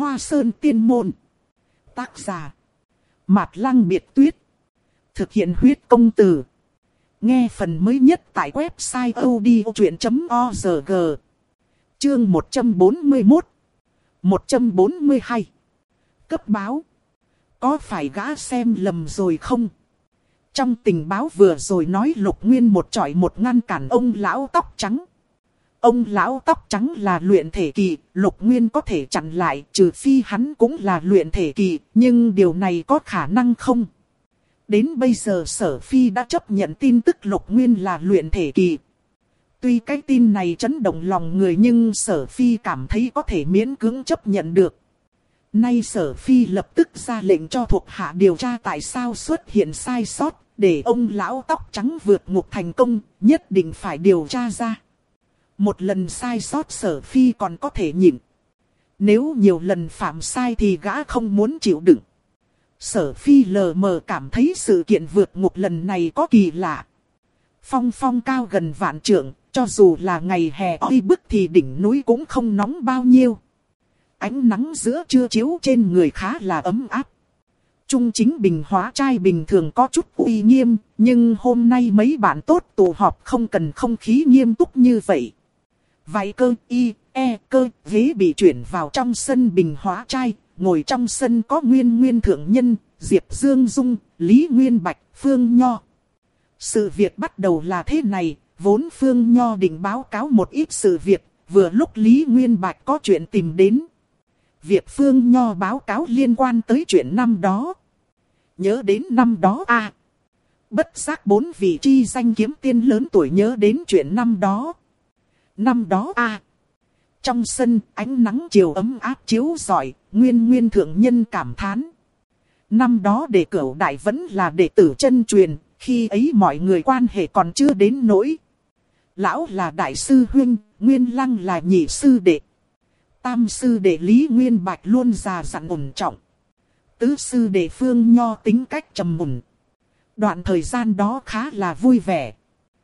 Hoa Sơn Tiên Môn. Tác giả Mạt Lăng Biệt Tuyết. Thực hiện huyết công từ. Nghe phần mới nhất tại website odchuyện.org. Chương 141 142. Cấp báo. Có phải gã xem lầm rồi không? Trong tình báo vừa rồi nói Lục Nguyên một chọi một ngăn cản ông lão tóc trắng. Ông lão tóc trắng là luyện thể kỳ, Lục Nguyên có thể chặn lại, trừ phi hắn cũng là luyện thể kỳ, nhưng điều này có khả năng không? Đến bây giờ Sở Phi đã chấp nhận tin tức Lục Nguyên là luyện thể kỳ. Tuy cái tin này chấn động lòng người nhưng Sở Phi cảm thấy có thể miễn cưỡng chấp nhận được. Nay Sở Phi lập tức ra lệnh cho thuộc hạ điều tra tại sao xuất hiện sai sót, để ông lão tóc trắng vượt ngục thành công, nhất định phải điều tra ra. Một lần sai sót Sở Phi còn có thể nhịn. Nếu nhiều lần phạm sai thì gã không muốn chịu đựng. Sở Phi lờ mờ cảm thấy sự kiện vượt ngục lần này có kỳ lạ. Phong phong cao gần vạn trượng, cho dù là ngày hè oi bức thì đỉnh núi cũng không nóng bao nhiêu. Ánh nắng giữa trưa chiếu trên người khá là ấm áp. Trung Chính Bình hóa trai bình thường có chút uy nghiêm, nhưng hôm nay mấy bạn tốt tụ họp không cần không khí nghiêm túc như vậy. Vài cơ y, cơ ghế bị chuyển vào trong sân Bình hóa trai, ngồi trong sân có Nguyên Thượng Nhân, Diệp Dương Dung, Lý Nguyên Bạch, Phương Nho. Sự việc bắt đầu là thế này, vốn Phương Nho định báo cáo một ít sự việc, vừa lúc Lý Nguyên Bạch có chuyện tìm đến. Việc Phương Nho báo cáo liên quan tới chuyện năm đó. Nhớ đến năm đó à. Bất giác bốn vị chi danh kiếm tiên lớn tuổi nhớ đến chuyện năm đó. Năm đó à. Trong sân ánh nắng chiều ấm áp chiếu rọi, Nguyên Thượng Nhân cảm thán. Năm đó Đệ Cửu Đại vẫn là đệ tử chân truyền, khi ấy mọi người quan hệ còn chưa đến nỗi. Lão là đại sư huynh, Nguyên Lăng là nhị sư đệ. Tam sư đệ Lý Nguyên Bạch luôn già dặn ổn trọng. Tứ sư đệ Phương Nho tính cách trầm mùn. Đoạn thời gian đó khá là vui vẻ.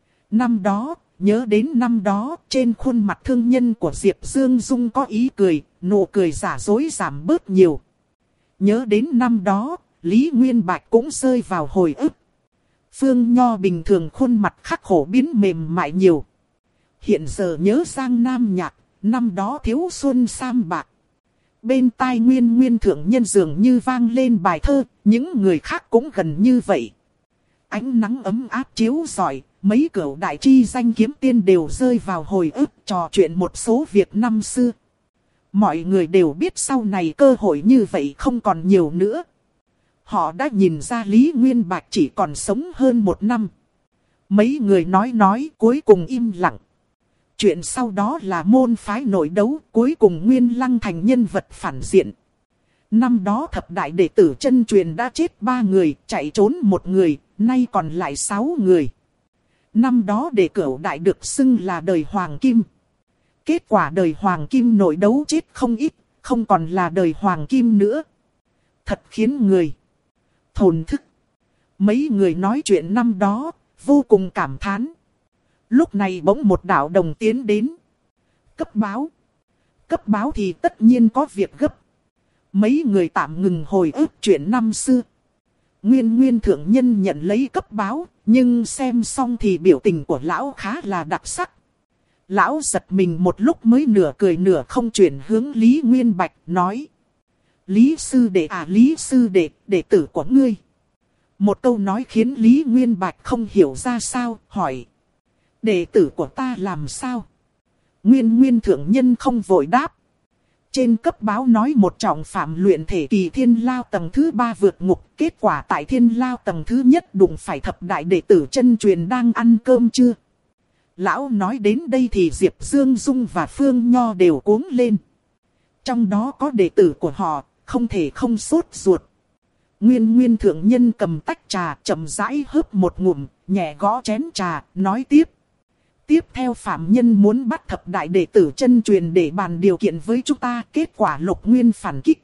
Năm đó, nhớ đến năm đó, trên khuôn mặt thương nhân của Diệp Dương Dung có ý cười, nụ cười giả dối giảm bớt nhiều. Nhớ đến năm đó, Lý Nguyên Bạch cũng rơi vào hồi ức. Phương Nho bình thường khuôn mặt khắc khổ biến mềm mại nhiều. Hiện giờ nhớ Giang Nam Nhạc, năm đó thiếu xuân sam bạc. Bên tai Nguyên Thượng Nhân dường như vang lên bài thơ, những người khác cũng gần như vậy. Ánh nắng ấm áp chiếu rọi, mấy cửu đại chi danh kiếm tiên đều rơi vào hồi ức trò chuyện một số việc năm xưa. Mọi người đều biết sau này cơ hội như vậy không còn nhiều nữa. Họ đã nhìn ra Lý Nguyên Bạch chỉ còn sống hơn một năm. Mấy người nói cuối cùng im lặng. Chuyện sau đó là môn phái nội đấu, cuối cùng Nguyên Lăng thành nhân vật phản diện. Năm đó thập đại đệ tử chân truyền đã chết 3 người, chạy trốn 1 người, nay còn lại 6 người. Năm đó Đệ Cửu Đại được xưng là đời Hoàng Kim. Kết quả đời Hoàng Kim nội đấu chết không ít, không còn là đời Hoàng Kim nữa. Thật khiến người thổn thức. Mấy người nói chuyện năm đó, vô cùng cảm thán. Lúc này bỗng một đạo đồng tiến đến. Cấp báo. Cấp báo thì tất nhiên có việc gấp. Mấy người tạm ngừng hồi ức chuyện năm xưa. Nguyên Thượng Nhân nhận lấy cấp báo, nhưng xem xong thì biểu tình của lão khá là đặc sắc. Lão giật mình một lúc mới nửa cười nửa không chuyển hướng Lý Nguyên Bạch nói. Lý sư đệ à, Lý sư đệ, đệ tử của ngươi. Một câu nói khiến Lý Nguyên Bạch không hiểu ra sao, hỏi. Đệ tử của ta làm sao? Nguyên Thượng Nhân không vội đáp. Trên cấp báo nói một trọng phạm luyện thể kỳ Thiên Lao tầng thứ 3 vượt ngục. Kết quả tại Thiên Lao tầng thứ nhất đụng phải thập đại đệ tử chân truyền đang ăn cơm chưa? Lão nói đến đây thì Diệp Dương Dung và Phương Nho đều cuống lên. Trong đó có đệ tử của họ, không thể không sốt ruột. Nguyên Thượng Nhân cầm tách trà chậm rãi hớp một ngụm, nhẹ gõ chén trà, nói tiếp. Tiếp theo phạm nhân muốn bắt thập đại đệ tử chân truyền để bàn điều kiện với chúng ta, kết quả Lục Nguyên phản kích.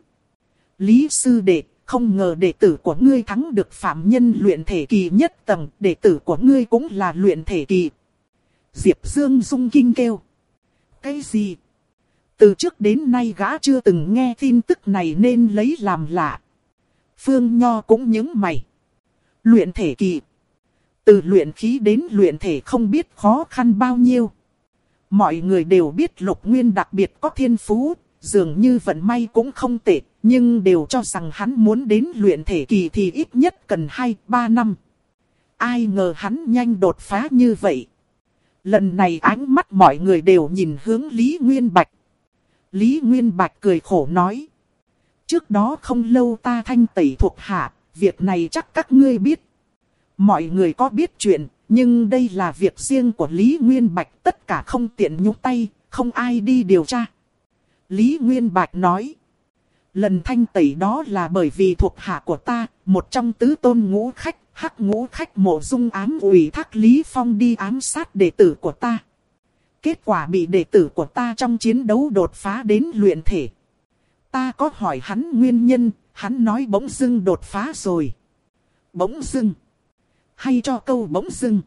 Lý sư đệ, không ngờ đệ tử của ngươi thắng được phạm nhân luyện thể kỳ nhất tầng, đệ tử của ngươi cũng là luyện thể kỳ. Diệp Dương Dung kinh kêu. Cái gì? Từ trước đến nay gã chưa từng nghe tin tức này nên lấy làm lạ. Phương Nho cũng nhướng mày. Luyện thể kỳ. Từ luyện khí đến luyện thể không biết khó khăn bao nhiêu. Mọi người đều biết Lục Nguyên đặc biệt có thiên phú, dường như vận may cũng không tệ, nhưng đều cho rằng hắn muốn đến luyện thể kỳ thì ít nhất cần 2-3 năm. Ai ngờ hắn nhanh đột phá như vậy. Lần này ánh mắt mọi người đều nhìn hướng Lý Nguyên Bạch. Lý Nguyên Bạch cười khổ nói. Trước đó không lâu ta thanh tẩy thuộc hạ, việc này chắc các ngươi biết. Mọi người có biết chuyện, nhưng đây là việc riêng của Lý Nguyên Bạch, tất cả không tiện nhúng tay, không ai đi điều tra. Lý Nguyên Bạch nói. Lần thanh tẩy đó là bởi vì thuộc hạ của ta, một trong tứ tôn ngũ khách, Hắc Ngũ Khách Mộ Dung ám ủy thác Lý Phong đi ám sát đệ tử của ta. Kết quả bị đệ tử của ta trong chiến đấu đột phá đến luyện thể. Ta có hỏi hắn nguyên nhân, hắn nói bỗng dưng đột phá rồi. Bỗng dưng. Hay cho câu bỗng dưng.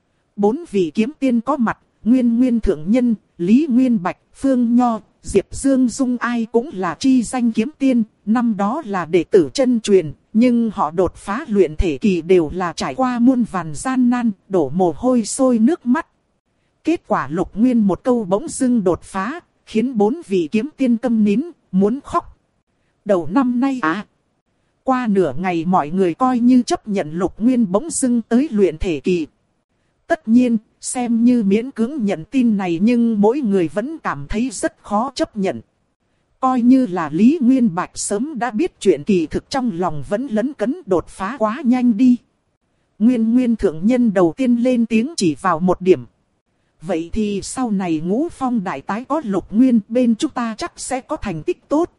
4 vị kiếm tiên có mặt, Nguyên Thượng Nhân, Lý Nguyên Bạch, Phương Nho, Diệp Dương Dung ai cũng là chi danh kiếm tiên, năm đó là đệ tử chân truyền, nhưng họ đột phá luyện thể kỳ đều là trải qua muôn vàn gian nan, đổ mồ hôi sôi nước mắt. Kết quả Lục Nguyên một câu bỗng dưng đột phá, khiến 4 vị kiếm tiên câm nín, muốn khóc. Đầu năm nay qua nửa ngày mọi người coi như chấp nhận Lục Nguyên bỗng dưng tới luyện thể kỳ. Tất nhiên, xem như miễn cưỡng nhận tin này nhưng mỗi người vẫn cảm thấy rất khó chấp nhận. Coi như là Lý Nguyên Bạch sớm đã biết chuyện kỳ thực trong lòng vẫn lấn cấn đột phá quá nhanh đi. Nguyên Thượng Nhân đầu tiên lên tiếng chỉ vào một điểm. Vậy thì sau này Ngũ Phong đại tái có Lục Nguyên bên chúng ta chắc sẽ có thành tích tốt.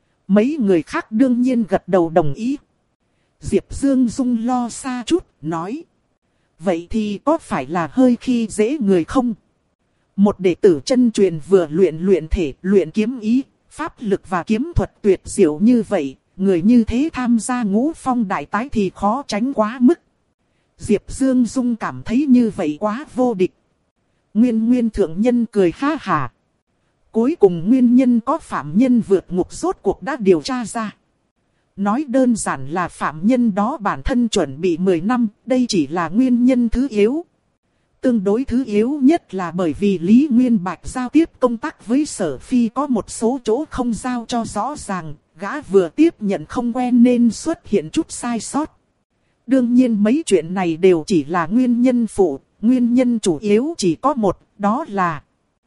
Mấy người khác đương nhiên gật đầu đồng ý. Diệp Dương Dung lo xa chút, nói. Vậy thì có phải là hơi khi dễ người không? Một đệ tử chân truyền vừa luyện thể, luyện kiếm ý, pháp lực và kiếm thuật tuyệt diệu như vậy, người như thế tham gia Ngũ Phong đại tái thì khó tránh quá mức. Diệp Dương Dung cảm thấy như vậy quá vô địch. Nguyên Thượng Nhân cười ha hà. Cuối cùng nguyên nhân có phạm nhân vượt ngục rốt cuộc đã điều tra ra. Nói đơn giản là phạm nhân đó bản thân chuẩn bị 10 năm, đây chỉ là nguyên nhân thứ yếu. Tương đối thứ yếu nhất là bởi vì Lý Nguyên Bạch giao tiếp công tác với Sở Phi có một số chỗ không giao cho rõ ràng, gã vừa tiếp nhận không quen nên xuất hiện chút sai sót. Đương nhiên mấy chuyện này đều chỉ là nguyên nhân phụ, nguyên nhân chủ yếu chỉ có một, đó là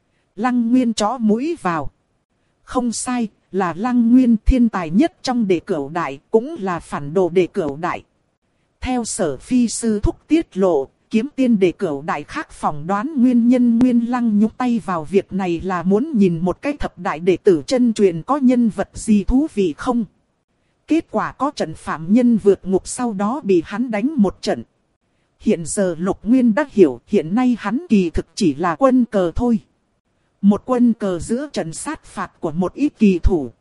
Lăng Nguyên chó mũi vào. Không sai, là Lăng Nguyên thiên tài nhất trong đệ cửu đại, cũng là phản đồ đệ cửu đại. Theo Sở Phi sư thúc tiết lộ, kiếm tiên đệ cửu đại khác phỏng đoán nguyên nhân Nguyên Lăng nhúng tay vào việc này là muốn nhìn một cái thập đại đệ tử chân truyền có nhân vật gì thú vị không. Kết quả có trận phạm nhân vượt ngục sau đó bị hắn đánh một trận. Hiện giờ Lục Nguyên đã hiểu hiện nay hắn kỳ thực chỉ là quân cờ thôi. Một quân cờ giữa trận sát phạt của một ít kỳ thủ.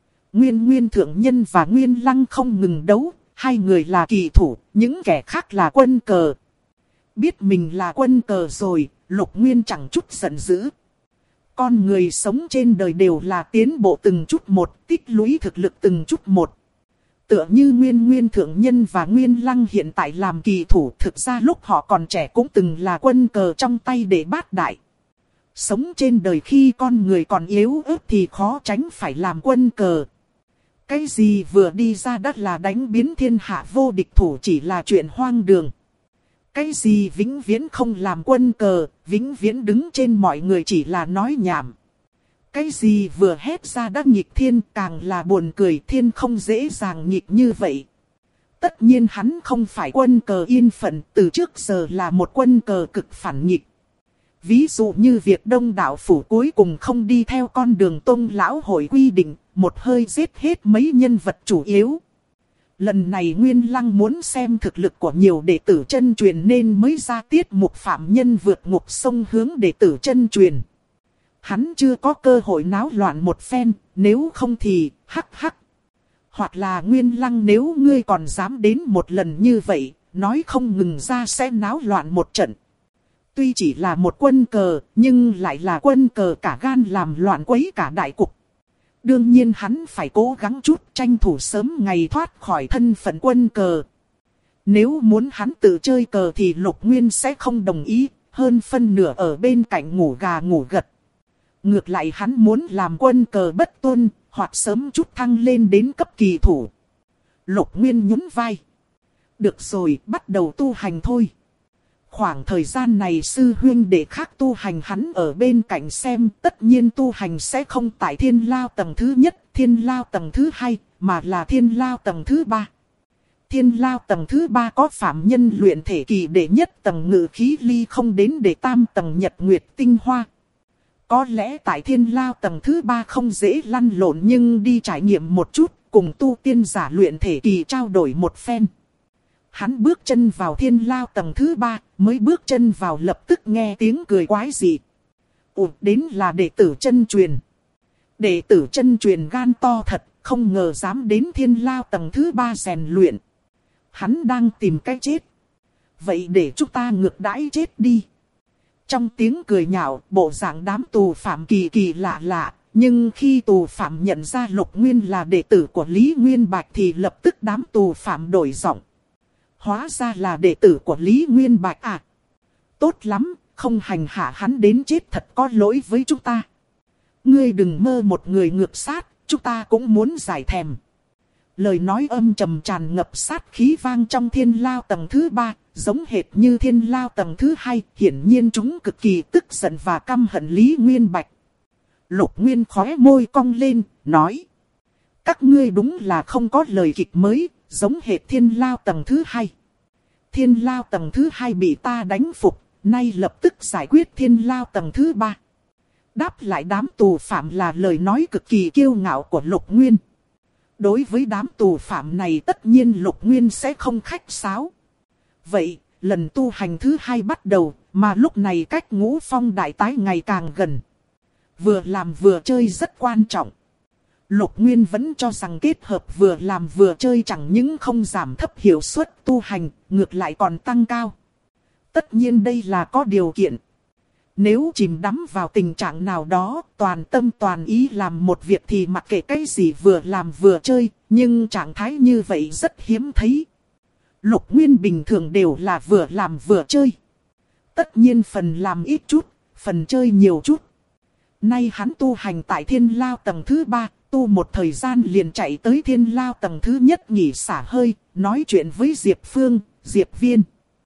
Nguyên Thượng Nhân và Nguyên Lăng không ngừng đấu, hai người là kỳ thủ, những kẻ khác là quân cờ. Biết mình là quân cờ rồi, Lục Nguyên chẳng chút giận dữ. Con người sống trên đời đều là tiến bộ từng chút một, tích lũy thực lực từng chút một. Tựa như Nguyên Thượng Nhân và Nguyên Lăng hiện tại làm kỳ thủ, thực ra lúc họ còn trẻ cũng từng là quân cờ trong tay để bát đại. Sống trên đời khi con người còn yếu ớt thì khó tránh phải làm quân cờ. Cái gì vừa đi ra đất là đánh biến thiên hạ vô địch thủ chỉ là chuyện hoang đường. Cái gì vĩnh viễn không làm quân cờ, vĩnh viễn đứng trên mọi người chỉ là nói nhảm. Cái gì vừa hét ra đã nghịch thiên càng là buồn cười, thiên không dễ dàng nghịch như vậy. Tất nhiên hắn không phải quân cờ yên phận, từ trước giờ là một quân cờ cực phản nghịch. Ví dụ như việc Đông Đạo Phủ cuối cùng không đi theo con đường Tông Lão Hội quy định, một hơi giết hết mấy nhân vật chủ yếu. Lần này Nguyên Lăng muốn xem thực lực của nhiều đệ tử chân truyền nên mới ra tiết mục phạm nhân vượt ngục sông hướng đệ tử chân truyền. Hắn chưa có cơ hội náo loạn một phen, nếu không thì hắc hắc. Hoặc là Nguyên Lăng nếu ngươi còn dám đến một lần như vậy, nói không ngừng ra sẽ náo loạn một trận. Tuy chỉ là một quân cờ, nhưng lại là quân cờ cả gan làm loạn quấy cả đại cục. Đương nhiên hắn phải cố gắng chút tranh thủ sớm ngày thoát khỏi thân phận quân cờ. Nếu muốn hắn tự chơi cờ thì Lục Nguyên sẽ không đồng ý, hơn phân nửa ở bên cạnh ngủ gà ngủ gật. Ngược lại hắn muốn làm quân cờ bất tuân, hoặc sớm chút thăng lên đến cấp kỳ thủ. Lục Nguyên nhún vai. Được rồi, bắt đầu tu hành thôi. Khoảng thời gian này sư huynh đệ khác tu hành hắn ở bên cạnh xem, tất nhiên tu hành sẽ không tại thiên lao tầng thứ nhất, thiên lao tầng thứ hai, mà là thiên lao tầng thứ ba. Thiên lao tầng thứ ba có phạm nhân luyện thể kỳ đệ nhất tầng ngự khí ly không đến đệ tam tầng nhật nguyệt tinh hoa. Có lẽ tại thiên lao tầng thứ ba không dễ lăn lộn, nhưng đi trải nghiệm một chút, cùng tu tiên giả luyện thể kỳ trao đổi một phen. Hắn bước chân vào thiên lao tầng thứ ba, mới bước chân vào lập tức nghe tiếng cười quái dị. Ủa, đến là đệ tử chân truyền. Đệ tử chân truyền gan to thật, không ngờ dám đến thiên lao tầng thứ ba rèn luyện. Hắn đang tìm cái chết. Vậy để chúng ta ngược đãi chết đi. Trong tiếng cười nhạo, bộ dạng đám tù phạm kỳ kỳ lạ lạ. Nhưng khi tù phạm nhận ra Lục Nguyên là đệ tử của Lý Nguyên Bạch thì lập tức đám tù phạm đổi giọng. Hóa ra là đệ tử của Lý Nguyên Bạch à. Tốt lắm, không hành hạ hắn đến chết thật có lỗi với chúng ta. Ngươi đừng mơ một người ngược sát, chúng ta cũng muốn giải thèm. Lời nói âm trầm tràn ngập sát khí vang trong thiên lao tầng thứ ba, giống hệt như thiên lao tầng thứ hai, hiển nhiên chúng cực kỳ tức giận và căm hận Lý Nguyên Bạch. Lục Nguyên khóe môi cong lên, nói. Các ngươi đúng là không có lời kịch mới, giống hệt thiên lao tầng thứ hai. Thiên lao tầng thứ hai bị ta đánh phục, nay lập tức giải quyết thiên lao tầng thứ ba. Đáp lại đám tù phạm là lời nói cực kỳ kiêu ngạo của Lục Nguyên. Đối với đám tù phạm này tất nhiên Lục Nguyên sẽ không khách sáo. Vậy, lần tu hành thứ hai bắt đầu, mà lúc này cách Ngũ Phong đại tái ngày càng gần. Vừa làm vừa chơi rất quan trọng. Lục Nguyên vẫn cho rằng kết hợp vừa làm vừa chơi chẳng những không giảm thấp hiệu suất tu hành, ngược lại còn tăng cao. Tất nhiên đây là có điều kiện. Nếu chìm đắm vào tình trạng nào đó, toàn tâm toàn ý làm một việc thì mặc kệ cái gì vừa làm vừa chơi, nhưng trạng thái như vậy rất hiếm thấy. Lục Nguyên bình thường đều là vừa làm vừa chơi. Tất nhiên phần làm ít chút, phần chơi nhiều chút. Nay hắn tu hành tại thiên lao tầng thứ ba, tu một thời gian liền chạy tới thiên lao tầng thứ nhất nghỉ xả hơi, nói chuyện với Diệp Phương, Diệp Viên.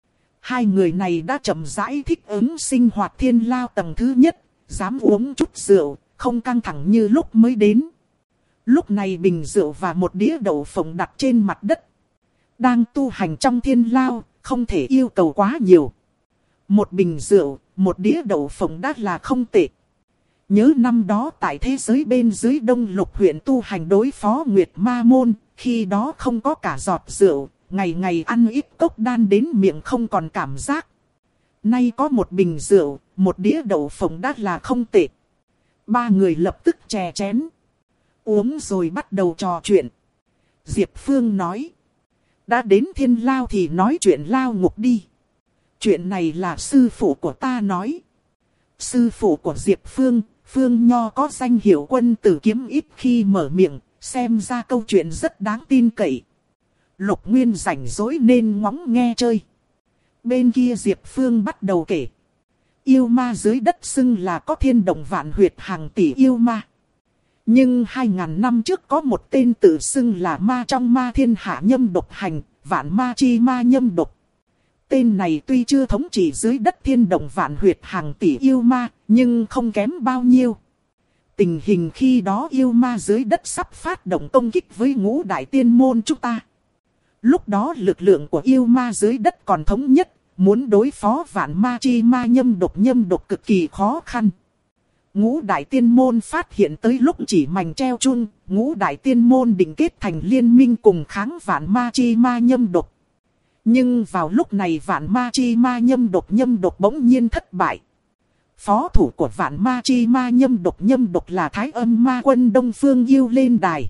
Hai người này đã chậm rãi thích ứng sinh hoạt thiên lao tầng thứ nhất, dám uống chút rượu, không căng thẳng như lúc mới đến. Lúc này bình rượu và một đĩa đậu phộng đặt trên mặt đất. Đang tu hành trong thiên lao, không thể yêu cầu quá nhiều. Một bình rượu, một đĩa đậu phộng đã là không tệ. Nhớ năm đó tại thế giới bên dưới Đông Lục huyện tu hành đối phó Nguyệt Ma Môn, khi đó không có cả giọt rượu, ngày ngày ăn ít cốc đan đến miệng không còn cảm giác. Nay có một bình rượu, một đĩa đậu phộng đã là không tệ. Ba người lập tức chè chén. Uống rồi bắt đầu trò chuyện. Diệp Phương nói. Đã đến thiên lao thì nói chuyện lao ngục đi. Chuyện này là sư phụ của ta nói. Sư phụ của Diệp Phương, Phương Nho có danh hiệu quân tử kiếm ít khi mở miệng, xem ra câu chuyện rất đáng tin cậy. Lục Nguyên rảnh rỗi nên ngóng nghe chơi. Bên kia Diệp Phương bắt đầu kể. Yêu ma dưới đất xưng là có thiên động vạn huyệt hàng tỷ yêu ma. Nhưng 2000 năm trước có một tên tự xưng là ma trong ma thiên hạ nhâm độc hành, vạn ma chi ma nhâm độc. Tên này tuy chưa thống trị dưới đất thiên động vạn huyệt hàng tỷ yêu ma, nhưng không kém bao nhiêu. Tình hình khi đó yêu ma dưới đất sắp phát động công kích với ngũ đại tiên môn chúng ta. Lúc đó lực lượng của yêu ma dưới đất còn thống nhất, muốn đối phó vạn ma chi ma nhâm độc cực kỳ khó khăn. Ngũ đại tiên môn phát hiện tới lúc chỉ mảnh treo chun, ngũ đại tiên môn định kết thành liên minh cùng kháng vạn ma chi ma nhâm độc. Nhưng vào lúc này vạn ma chi ma nhâm độc bỗng nhiên thất bại. Phó thủ của vạn ma chi ma nhâm độc là Thái Âm Ma Quân Đông Phương Yêu lên đài.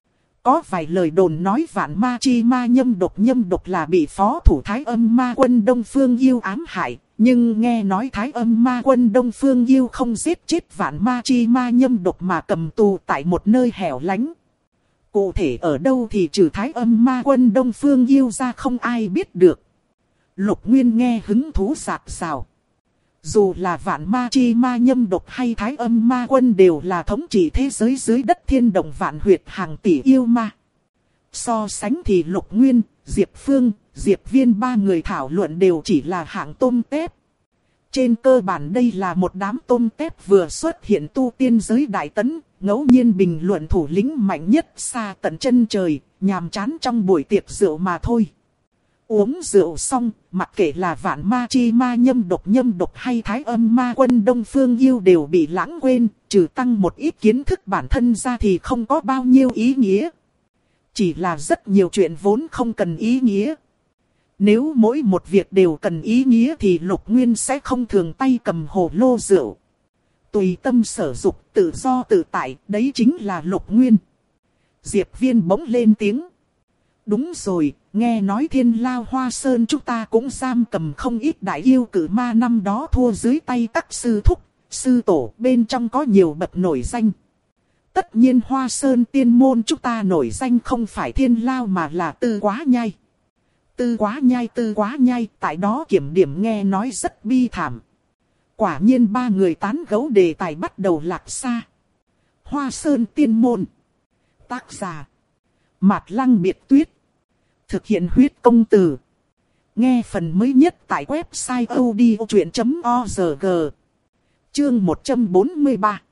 Có vài lời đồn nói vạn ma chi ma nhâm độc là bị phó thủ Thái Âm Ma Quân Đông Phương Yêu ám hại, Nhưng nghe nói Thái Âm Ma Quân Đông Phương Yêu không giết chết Vạn Ma Chi Ma Nhâm Độc mà cầm tù tại một nơi hẻo lánh. Cụ thể ở đâu thì trừ Thái Âm Ma Quân Đông Phương Yêu ra không ai biết được. Lục Nguyên nghe hứng thú rạc rào. Dù là Vạn Ma Chi Ma Nhâm Độc hay Thái Âm Ma Quân đều là thống trị thế giới dưới đất thiên động vạn huyệt hàng tỷ yêu ma. So sánh thì Lục Nguyên, Diệp Phương, Diệp Viên ba người thảo luận đều chỉ là hạng tôm tép. Trên cơ bản đây là một đám tôm tép vừa xuất hiện tu tiên giới đại tấn, ngẫu nhiên bình luận thủ lĩnh mạnh nhất xa tận chân trời, nhàm chán trong buổi tiệc rượu mà thôi. Uống rượu xong, mặc kệ là Vạn Ma Chi Ma Nhâm Độc hay Thái Âm Ma Quân Đông Phương Yêu đều bị lãng quên, trừ tăng một ít kiến thức bản thân ra thì không có bao nhiêu ý nghĩa. Chỉ là rất nhiều chuyện vốn không cần ý nghĩa. Nếu mỗi một việc đều cần ý nghĩa thì Lục Nguyên sẽ không thường tay cầm hồ lô rượu. Tùy tâm sở dục, tự do tự tại, đấy chính là Lục Nguyên. Diệp Viên bỗng lên tiếng. Đúng rồi, nghe nói Thiên Lao Hoa Sơn chúng ta cũng giam cầm không ít đại yêu cử ma năm đó thua dưới tay các sư thúc, sư tổ, bên trong có nhiều bậc nổi danh. Tất nhiên Hoa Sơn tiên môn chúng ta nổi danh không phải Thiên Lao mà là Tư Quá Nhai. Tư Quá Nhai, tại đó kiểm điểm nghe nói rất bi thảm. Quả nhiên ba người tán gẫu đề tài bắt đầu lạc xa. Hoa Sơn tiên môn. Tác giả Mạt Lăng Biệt Tuyết. Thực hiện huyết công từ. Nghe phần mới nhất tại website odchuyện.org. Chương 143.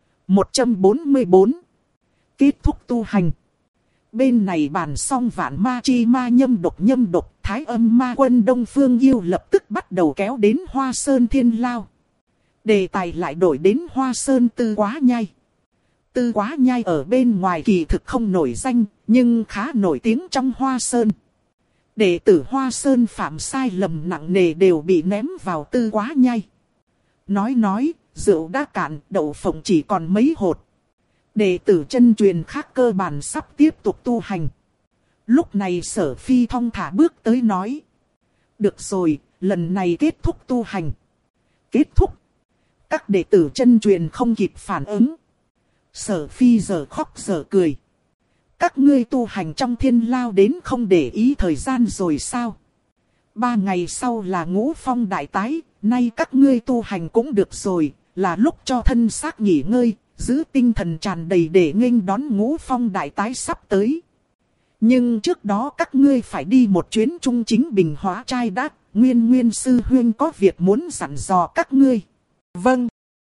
144. Kết thúc tu hành. Bên này bàn xong Vạn Ma Chi Ma Nhâm Độc, Thái Âm Ma Quân Đông Phương Yêu lập tức bắt đầu kéo đến Hoa Sơn Thiên Lao. Đề tài lại đổi đến Hoa Sơn Tư Quá Nhai. Tư Quá Nhai ở bên ngoài kỳ thực không nổi danh, nhưng khá nổi tiếng trong Hoa Sơn. Đệ tử Hoa Sơn phạm sai lầm nặng nề đều bị ném vào Tư Quá Nhai. Nói, rượu đã cạn, đậu phộng chỉ còn mấy hột. Đệ tử chân truyền khác cơ bản sắp tiếp tục tu hành. Lúc này Sở Phi thong thả bước tới nói. Được rồi, lần này kết thúc tu hành. Kết thúc. Các đệ tử chân truyền không kịp phản ứng. Sở Phi giờ khóc giờ cười. Các ngươi tu hành trong Thiên Lao đến không để ý thời gian rồi sao? 3 ngày sau là Ngũ Phong đại tái, nay các ngươi tu hành cũng được rồi, là lúc cho thân xác nghỉ ngơi, giữ tinh thần tràn đầy để nghênh đón Ngũ Phong đại tái sắp tới. Nhưng trước đó các ngươi phải đi một chuyến trung chính Bình Hóa Trai đã, Nguyên sư huynh có việc muốn dặn dò các ngươi. Vâng.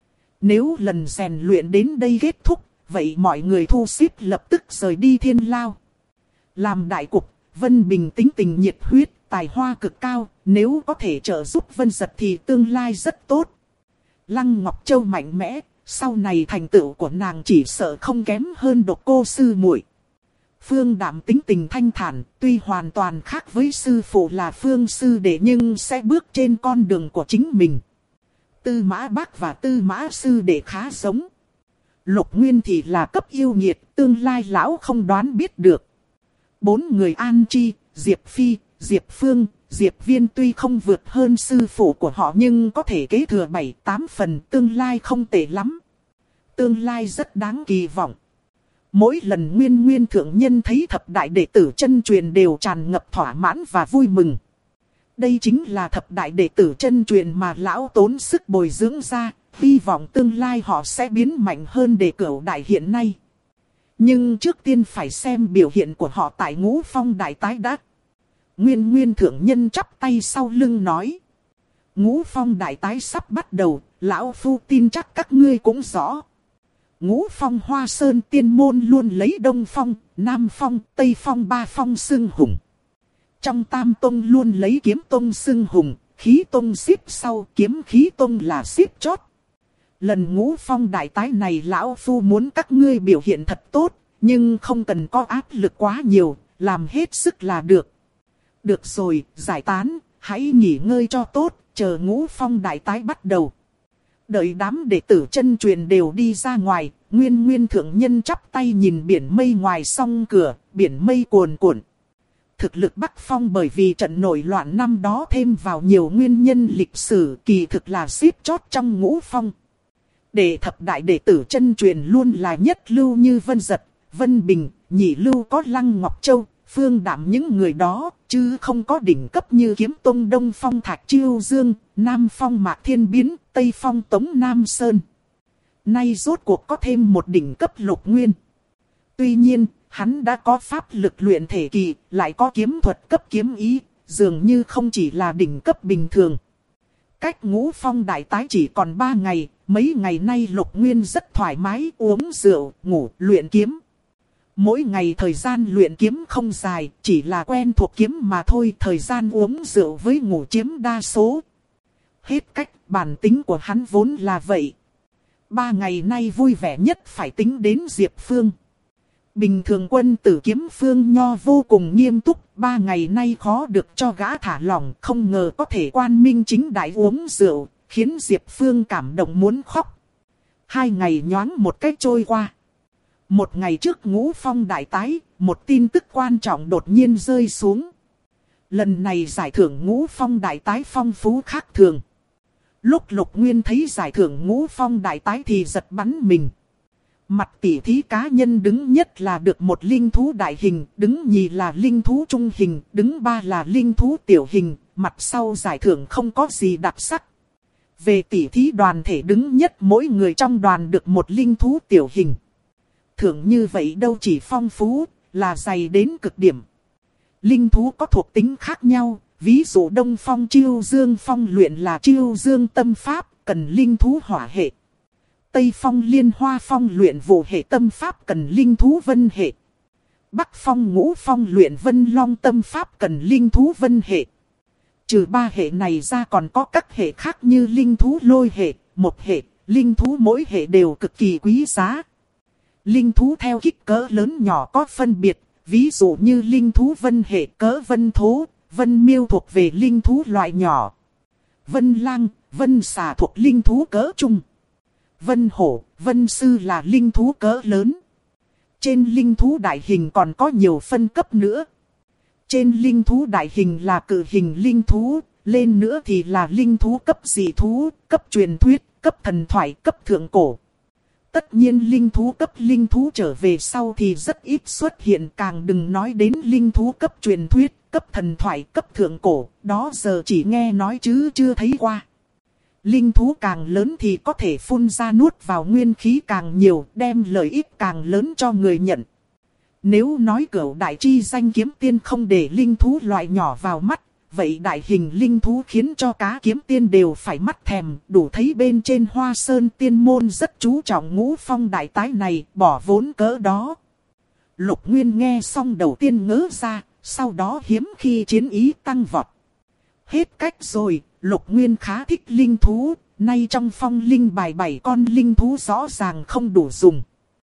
Nếu lần rèn luyện đến đây kết thúc, vậy mọi người thu xếp lập tức rời đi Thiên Lao. Làm đại cục, Vân Bình tính tình nhiệt huyết, tài hoa cực cao, nếu có thể trợ giúp Vân Giật thì tương lai rất tốt. Lăng Ngọc Châu mạnh mẽ, sau này thành tựu của nàng chỉ sợ không kém hơn Độc Cô sư muội. Phương Đạm tính tình thanh thản, tuy hoàn toàn khác với sư phụ là Phương sư đệ nhưng sẽ bước trên con đường của chính mình. Tư Mã Bác và Tư Mã sư đệ khá giống. Lục Nguyên thì là cấp yêu nghiệt, tương lai lão không đoán biết được. 4 người An Chi, Diệp Phi, Diệp Phương, Diệp Viên tuy không vượt hơn sư phụ của họ nhưng có thể kế thừa 7-8 phần, tương lai không tệ lắm. Tương lai rất đáng kỳ vọng. Mỗi lần Nguyên thượng nhân thấy thập đại đệ tử chân truyền đều tràn ngập thỏa mãn và vui mừng. Đây chính là thập đại đệ tử chân truyền mà lão tốn sức bồi dưỡng ra, hy vọng tương lai họ sẽ biến mạnh hơn đệ cửu đại hiện nay. Nhưng trước tiên phải xem biểu hiện của họ tại Ngũ Phong đại tái đã. Nguyên thượng nhân chắp tay sau lưng nói. Ngũ Phong đại tái sắp bắt đầu, lão phu tin chắc các ngươi cũng rõ. Ngũ Phong Hoa Sơn tiên môn luôn lấy Đông Phong, Nam Phong, Tây Phong 3 phong xưng hùng. Trong Tam Tông luôn lấy Kiếm Tông xưng hùng, Khí Tông xếp sau, Kiếm Khí Tông là xếp chót. Lần Ngũ Phong đại tái này lão phu muốn các ngươi biểu hiện thật tốt, nhưng không cần có áp lực quá nhiều, làm hết sức là được. Được rồi, giải tán, hãy nghỉ ngơi cho tốt, chờ Ngũ Phong đại tái bắt đầu. Đợi đám đệ tử chân truyền đều đi ra ngoài, Nguyên thượng nhân chắp tay nhìn biển mây ngoài song cửa, biển mây cuồn cuộn. thực lực Bắc Phong bởi vì trận nổi loạn năm đó thêm vào nhiều nguyên nhân lịch sử, kỳ thực là xếp chót trong ngũ phong. Đệ thập đại đệ tử chân truyền luôn là nhất lưu như Vân Giật, Vân Bình, nhị lưu có Lăng Ngọc Châu, Phương Đảm những người đó, chứ không có đỉnh cấp như Kiếm Tông Đông Phong Thạch Chiêu Dương, Nam Phong Mạc Thiên Biến, Tây Phong Tống Nam Sơn. Nay rốt cuộc có thêm một đỉnh cấp Lục Nguyên. Tuy nhiên, hắn đã có pháp lực luyện thể kỳ, lại có kiếm thuật cấp kiếm ý, dường như không chỉ là đỉnh cấp bình thường. Cách ngũ phong đại tái chỉ còn 3 ngày, mấy ngày nay Lục Nguyên rất thoải mái uống rượu, ngủ, luyện kiếm. Mỗi ngày thời gian luyện kiếm không dài, chỉ là quen thuộc kiếm mà thôi, thời gian uống rượu với ngủ chiếm đa số. Hết cách, bản tính của hắn vốn là vậy. 3 ngày nay vui vẻ nhất phải tính đến Diệp Phương. Bình thường quân tử Kiếm Phương Nho vô cùng nghiêm túc, 3 ngày nay khó được cho gã thả lỏng, không ngờ có thể quang minh chính đại uống rượu, khiến Diệp Phương cảm động muốn khóc. 2 ngày nhoáng một cách trôi qua. Một ngày trước ngũ phong đại tái, một tin tức quan trọng đột nhiên rơi xuống. Lần này giải thưởng ngũ phong đại tái phong phú khác thường. Lúc Lục Nguyên thấy giải thưởng ngũ phong đại tái thì giật bắn mình. Mặt tỷ thí cá nhân đứng nhất là được một linh thú đại hình, đứng nhì là linh thú trung hình, đứng ba là linh thú tiểu hình, mặt sau giải thưởng không có gì đặc sắc. Về tỷ thí đoàn thể đứng nhất mỗi người trong đoàn được một linh thú tiểu hình. Thưởng như vậy đâu chỉ phong phú, là dày đến cực điểm. Linh thú có thuộc tính khác nhau, ví dụ Đông Phong Chiêu Dương Phong luyện là Chiêu Dương tâm pháp, cần linh thú hỏa hệ. Tây Phong Liên Hoa Phong luyện vụ hệ tâm pháp cần linh thú vân hệ. Bắc Phong Ngũ Phong luyện Vân Long tâm pháp cần linh thú vân hệ. Trừ 3 hệ này ra còn có các hệ khác như linh thú lôi hệ, một hệ, linh thú mỗi hệ đều cực kỳ quý giá. Linh thú theo kích cỡ lớn nhỏ có phân biệt, ví dụ như linh thú vân hệ cỡ vân thố, vân miêu thuộc về linh thú loại nhỏ. Vân lang, vân xà thuộc linh thú cỡ trung. Vân hổ, vân sư là linh thú cỡ lớn. Trên linh thú đại hình còn có nhiều phân cấp nữa. Trên linh thú đại hình là cự hình linh thú, lên nữa thì là linh thú cấp dị thú, cấp truyền thuyết, cấp thần thoại, cấp thượng cổ. Tất nhiên linh thú trở về sau thì rất ít xuất hiện, càng đừng nói đến linh thú cấp truyền thuyết, cấp thần thoại, cấp thượng cổ, đó giờ chỉ nghe nói chứ chưa thấy qua. Linh thú càng lớn thì có thể phun ra nuốt vào nguyên khí càng nhiều, đem lợi ích càng lớn cho người nhận. Nếu nói Cửu đại chi danh kiếm tiên không để linh thú loại nhỏ vào mắt, vậy đại hình linh thú khiến cho cá kiếm tiên đều phải mắt thèm, đủ thấy bên trên Hoa Sơn Tiên Môn rất chú trọng ngũ phong đại tái này, bỏ vốn cỡ đó. Lục Nguyên nghe xong đầu tiên ngớ ra, sau đó hiếm khi chiến ý tăng vọt. Hết cách rồi, Lục Nguyên khá thích linh thú, nay trong phong linh bài 7 con linh thú rõ ràng không đủ dùng.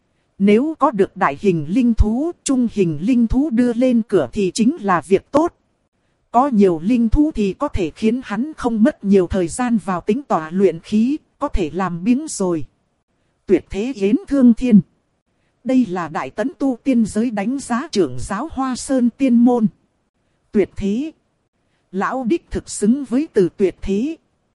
Nếu có được đại hình linh thú, trung hình linh thú đưa lên cửa thì chính là việc tốt. Có nhiều linh thú thì có thể khiến hắn không mất nhiều thời gian vào tính tỏa luyện khí, có thể làm biếng rồi. Tuyệt thế Yến Thương Thiên. Đây là đại tấn tu tiên giới đánh giá trưởng giáo Hoa Sơn Tiên Môn. Tuyệt thế. Lão đích thực xứng với từ tuyệt thế.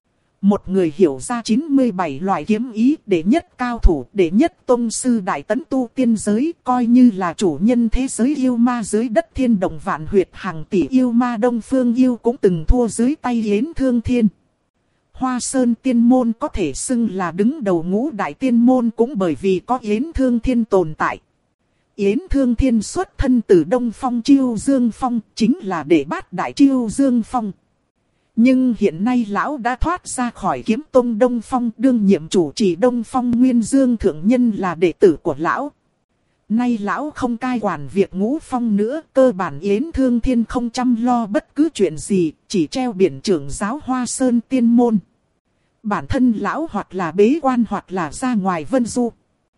Một người hiểu ra 97 loại kiếm ý, đệ nhất cao thủ, đệ nhất tông sư đại tấn tu tiên giới, coi như là chủ nhân thế giới yêu ma dưới đất thiên động vạn huyệt, hàng tỷ yêu ma Đông Phương yêu cũng từng thua dưới tay Yến Thương Thiên. Hoa Sơn Tiên Môn có thể xưng là đứng đầu ngũ đại tiên môn cũng bởi vì có Yến Thương Thiên tồn tại. Yến Thương Thiên xuất thân từ Đông Phong Chiêu Dương Phong, chính là đệ bát đại Chiêu Dương Phong. Nhưng hiện nay lão đã thoát ra khỏi Kiếm Tông Đông Phong, đương nhiệm chủ trì Đông Phong Nguyên Dương Thượng Nhân là đệ tử của lão. Nay lão không cai quản việc ngũ phong nữa, cơ bản Yến Thương Thiên không chăm lo bất cứ chuyện gì, chỉ treo biển trưởng giáo Hoa Sơn Tiên Môn. Bản thân lão hoặc là bế quan hoặc là ra ngoài vân du.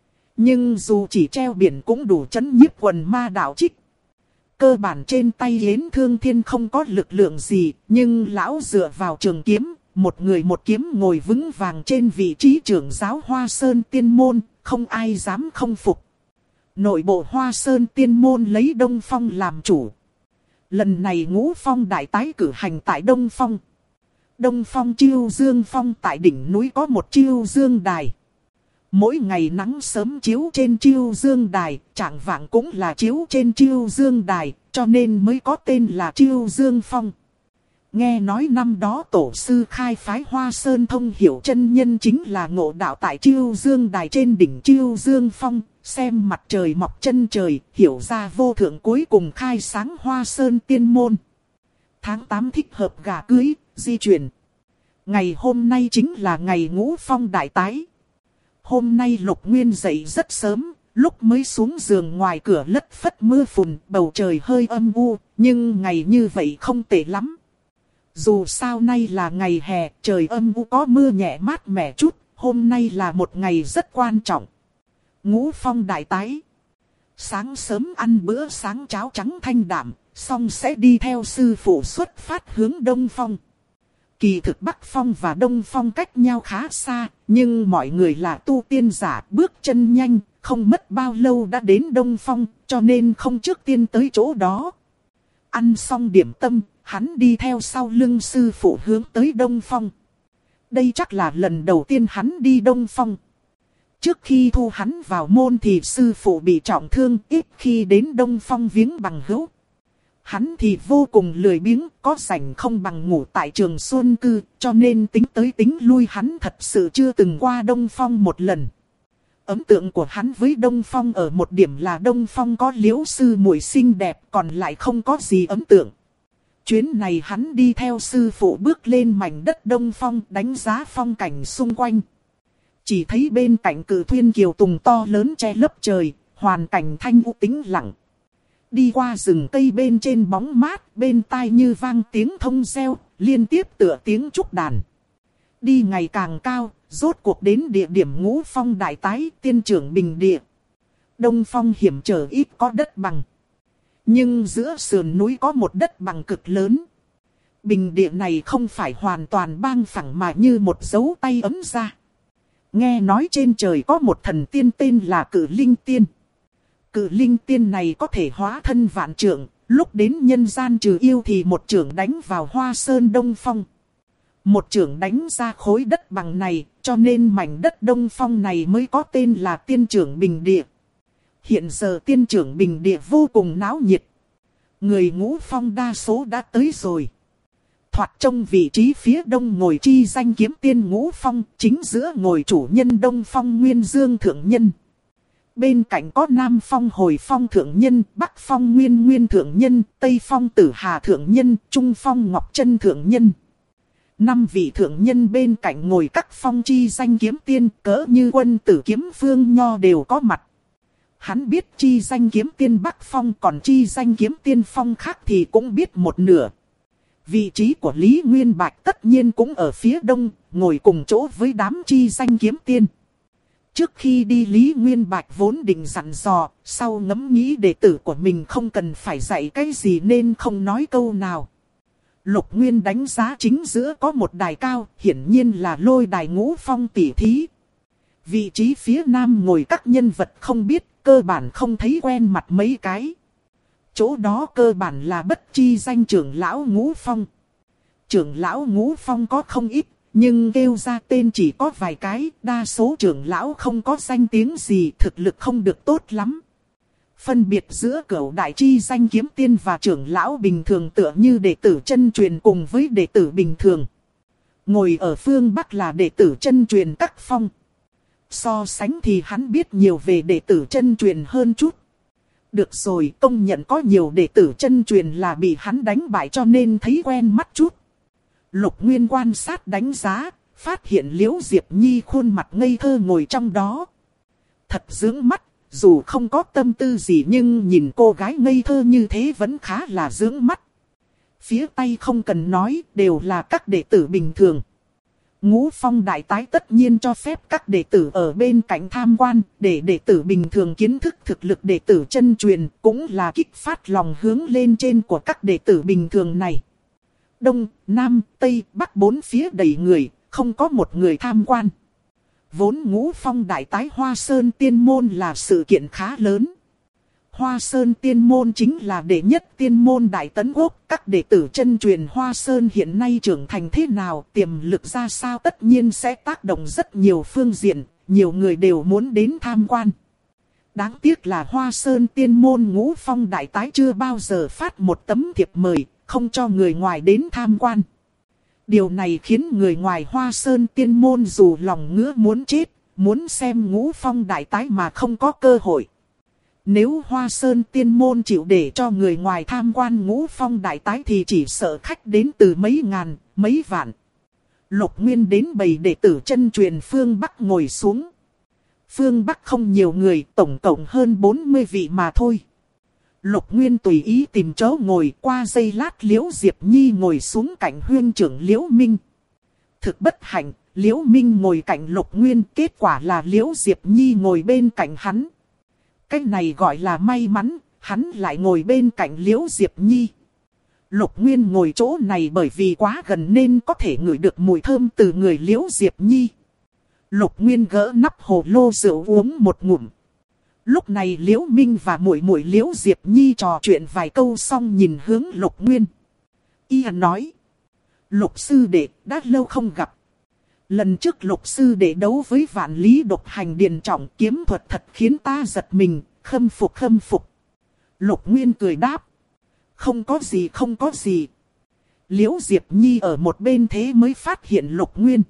Nhưng dù chỉ treo biển cũng đủ chấn nhiếp quần ma đạo trích. Cơ bản trên tay Yến Thương Thiên không có lực lượng gì, nhưng lão dựa vào trường kiếm, một người một kiếm ngồi vững vàng trên vị trí trưởng giáo Hoa Sơn Tiên Môn, không ai dám không phục. Nội bộ Hoa Sơn Tiên Môn lấy Đông Phong làm chủ. Lần này Ngũ Phong đại tái cử hành tại Đông Phong. Đông Phong Chiêu Dương Phong tại đỉnh núi có một Chiêu Dương đài. Mỗi ngày nắng sớm chiếu trên Chiêu Dương đài, chạng vạng cũng là chiếu trên Chiêu Dương đài, cho nên mới có tên là Chiêu Dương Phong. Nghe nói năm đó tổ sư khai phái Hoa Sơn Thông Hiểu chân nhân chính là ngộ đạo tại Chiêu Dương đài trên đỉnh Chiêu Dương Phong, xem mặt trời mọc chân trời, hiểu ra vô thượng cuối cùng khai sáng Hoa Sơn tiên môn. Tháng 8 thích hợp gà cưới, di chuyển. Ngày hôm nay chính là ngày Ngũ Phong đại tái. Hôm nay Lục Nguyên dậy rất sớm, lúc mới xuống giường ngoài cửa lất phất mưa phùn, bầu trời hơi âm u, nhưng ngày như vậy không tệ lắm. Dù sao nay là ngày hè, trời âm u có mưa nhẹ mát mẻ chút, hôm nay là một ngày rất quan trọng. Ngũ Phong đại tái. Sáng sớm ăn bữa sáng cháo trắng thanh đạm, xong sẽ đi theo sư phụ xuất phát hướng Đông Phong. Kỳ thực Bắc Phong và Đông Phong cách nhau khá xa, nhưng mọi người là tu tiên giả, bước chân nhanh, không mất bao lâu đã đến Đông Phong, cho nên không trước tiên tới chỗ đó. Ăn xong điểm tâm, hắn đi theo sau lưng sư phụ hướng tới Đông Phong. Đây chắc là lần đầu tiên hắn đi Đông Phong. Trước khi thu hắn vào môn thì sư phụ bị trọng thương, ít khi đến Đông Phong viếng bằng hữu. Hắn thì vô cùng lười biếng, có rảnh không bằng ngủ tại Trường Xuân Cư, cho nên tính tới tính lui hắn thật sự chưa từng qua Đông Phong một lần. Ấn tượng của hắn với Đông Phong ở một điểm là Đông Phong có Liễu sư muội xinh đẹp, còn lại không có gì ấn tượng. Chuyến này hắn đi theo sư phụ bước lên mảnh đất Đông Phong, đánh giá phong cảnh xung quanh. Chỉ thấy bên cạnh Cự Thuyên kiều tùng to lớn che lấp trời, hoàn cảnh thanh u tĩnh lặng. Đi qua rừng cây bên trên bóng mát, bên tai như vang tiếng thông reo, liên tiếp tựa tiếng trúc đàn. Đi ngày càng cao, rốt cuộc đến địa điểm Ngũ Phong đại tái, tiên trưởng bình địa. Đông Phong hiểm trở ít có đất bằng. Nhưng giữa sườn núi có một đất bằng cực lớn. Bình địa này không phải hoàn toàn bang phẳng mà như một dấu tay ấm ra. Nghe nói trên trời có một thần tiên tên là Cự Linh Tiên. Cự Linh Tiên này có thể hóa thân vạn trượng, lúc đến nhân gian trừ yêu thì một chưởng đánh vào Hoa Sơn Đông Phong. Một chưởng đánh ra khối đất bằng này, cho nên mảnh đất Đông Phong này mới có tên là Tiên Trưởng Bình Địa. Hiện giờ Tiên Trưởng Bình Địa vô cùng náo nhiệt. Người Ngũ Phong đa số đã tới rồi. Thoạt trong vị trí phía đông ngồi chi danh kiếm tiên Ngũ Phong, chính giữa ngồi chủ nhân Đông Phong Nguyên Dương Thượng Nhân. Bên cạnh có Nam Phong Hồi Phong Thượng Nhân, Bắc Phong Nguyên Nguyên Thượng Nhân, Tây Phong Tử Hà Thượng Nhân, Trung Phong Ngọc Trân Thượng Nhân. 5 vị thượng nhân bên cạnh ngồi các phong chi danh kiếm tiên, cỡ như Quân Tử Kiếm Phương Nho đều có mặt. Hắn biết chi danh kiếm tiên Bắc Phong, còn chi danh kiếm tiên Phong khác thì cũng biết một nửa. Vị trí của Lý Nguyên Bạch tất nhiên cũng ở phía đông, ngồi cùng chỗ với đám chi danh kiếm tiên. Trước khi đi Lý Nguyên Bạch vốn định dặn dò, sau ngẫm nghĩ đệ tử của mình không cần phải dạy cái gì nên không nói câu nào. Lục Nguyên đánh giá chính giữa có một đài cao, hiển nhiên là lôi đài Ngũ Phong tỷ thí. Vị trí phía nam ngồi các nhân vật không biết, cơ bản không thấy quen mặt mấy cái. Chỗ đó cơ bản là bất chi danh trưởng lão Ngũ Phong. Trưởng lão Ngũ Phong có không ít, nhưng kêu ra tên chỉ có vài cái, đa số trưởng lão không có danh tiếng gì, thực lực không được tốt lắm. Phân biệt giữa cửu đại chi danh kiếm tiên và trưởng lão bình thường tựa như đệ tử chân truyền cùng với đệ tử bình thường. Ngồi ở phương Bắc là đệ tử chân truyền các phong. So sánh thì hắn biết nhiều về đệ tử chân truyền hơn chút. Được rồi, công nhận có nhiều đệ tử chân truyền là bị hắn đánh bại cho nên thấy quen mắt chút. Lục Nguyên quan sát đánh giá, phát hiện Liễu Diệp Nhi khuôn mặt ngây thơ ngồi trong đó. Thật dưỡng mắt, dù không có tâm tư gì nhưng nhìn cô gái ngây thơ như thế vẫn khá là dưỡng mắt. Phía Tây không cần nói, đều là các đệ tử bình thường. Ngũ Phong đại tái tất nhiên cho phép các đệ tử ở bên cạnh tham quan, để đệ tử bình thường kiến thức thực lực đệ tử chân truyền, cũng là kích phát lòng hướng lên trên của các đệ tử bình thường này. Đông, Nam, Tây, Bắc bốn phía đầy người, không có một người tham quan. Vốn Ngũ Phong đại tái Hoa Sơn tiên môn là sự kiện khá lớn. Hoa Sơn Tiên Môn chính là đệ nhất tiên môn Đại Tấn Quốc. Các đệ tử chân truyền Hoa Sơn hiện nay trưởng thành thế nào, tiềm lực ra sao tất nhiên sẽ tác động rất nhiều phương diện, nhiều người đều muốn đến tham quan. Đáng tiếc là Hoa Sơn Tiên Môn Ngũ Phong Đại Tái chưa bao giờ phát một tấm thiệp mời, không cho người ngoài đến tham quan. Điều này khiến người ngoài Hoa Sơn Tiên Môn dù lòng ngứa muốn chết, muốn xem Ngũ Phong Đại Tái mà không có cơ hội. Nếu Hoa Sơn Tiên Môn chịu để cho người ngoài tham quan Ngũ Phong Đại Tái thì chỉ sợ khách đến từ mấy ngàn, mấy vạn. Lục Nguyên đến bầy đệ tử chân truyền phương Bắc ngồi xuống. Phương Bắc không nhiều người, tổng cộng hơn 40 vị mà thôi. Lục Nguyên tùy ý tìm chỗ ngồi, qua giây lát Liễu Diệp Nhi ngồi xuống cạnh huyên trưởng Liễu Minh. Thực bất hạnh, Liễu Minh ngồi cạnh Lục Nguyên, kết quả là Liễu Diệp Nhi ngồi bên cạnh hắn. Cái này gọi là may mắn, hắn lại ngồi bên cạnh Liễu Diệp Nhi. Lục Nguyên ngồi chỗ này bởi vì quá gần nên có thể ngửi được mùi thơm từ người Liễu Diệp Nhi. Lục Nguyên gỡ nắp hồ lô rượu uống một ngụm. Lúc này Liễu Minh và muội muội Liễu Diệp Nhi trò chuyện vài câu xong nhìn hướng Lục Nguyên. Y nói: Lục sư đệ, đã lâu không gặp. Lần trước Lục sư đệ đấu với Vạn Lý Độc Hành Điền Trọng, kiếm thuật thật khiến ta giật mình, khâm phục khâm phục. Lục Nguyên cười đáp: Không có gì không có gì. Liễu Diệp Nhi ở một bên thế mới phát hiện Lục Nguyên.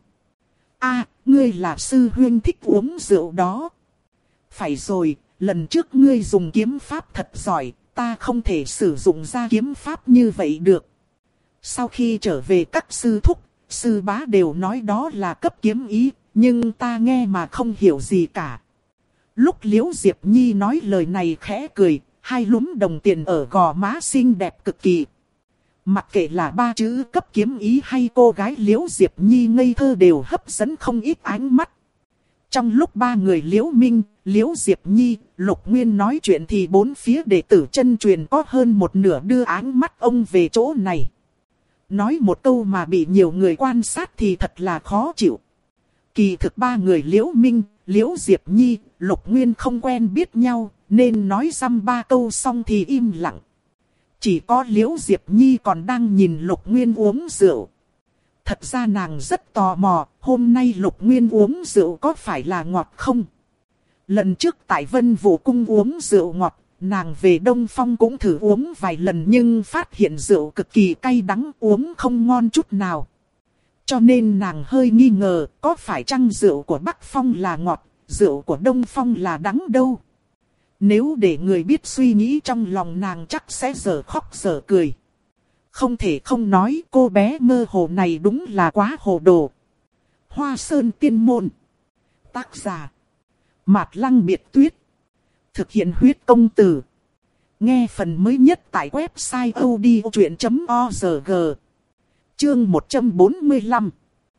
Ngươi là sư huynh thích uống rượu đó. Phải rồi, lần trước ngươi dùng kiếm pháp thật giỏi, ta không thể sử dụng ra kiếm pháp như vậy được. Sau khi trở về các sư thúc, sư bá đều nói đó là cấp kiếm ý, nhưng ta nghe mà không hiểu gì cả. Lúc Liễu Diệp Nhi nói lời này khẽ cười, hai lúm đồng tiền ở gò má xinh đẹp cực kỳ. Mặc kệ là ba chữ cấp kiếm ý hay cô gái Liễu Diệp Nhi ngây thơ đều hấp dẫn không ít ánh mắt. Trong lúc ba người Liễu Minh, Liễu Diệp Nhi, Lục Nguyên nói chuyện thì bốn phía đệ tử chân truyền có hơn một nửa đưa ánh mắt ông về chỗ này. Nói một câu mà bị nhiều người quan sát thì thật là khó chịu. Kỳ thực ba người Liễu Minh, Liễu Diệp Nhi, Lục Nguyên không quen biết nhau, nên nói dăm ba câu xong thì im lặng. Chỉ có Liễu Diệp Nhi còn đang nhìn Lục Nguyên uống rượu. Thật ra nàng rất tò mò, hôm nay Lục Nguyên uống rượu có phải là ngọt không? Lần trước tại Vân Vũ Cung uống rượu ngọt, nàng về Đông Phong cũng thử uống vài lần nhưng phát hiện rượu cực kỳ cay đắng, uống không ngon chút nào. Cho nên nàng hơi nghi ngờ, có phải chăng rượu của Bắc Phong là ngọt, rượu của Đông Phong là đắng đâu? Nếu để người biết suy nghĩ trong lòng nàng chắc sẽ dở khóc dở cười. Không thể không nói cô bé mơ hồ này đúng là quá hồ đồ. Hoa Sơn Tiên Môn. Tác giả: Mạt Lăng Biệt Tuyết. Thực hiện huyết công từ. Nghe phần mới nhất tại website odchuyện.org. Chương 145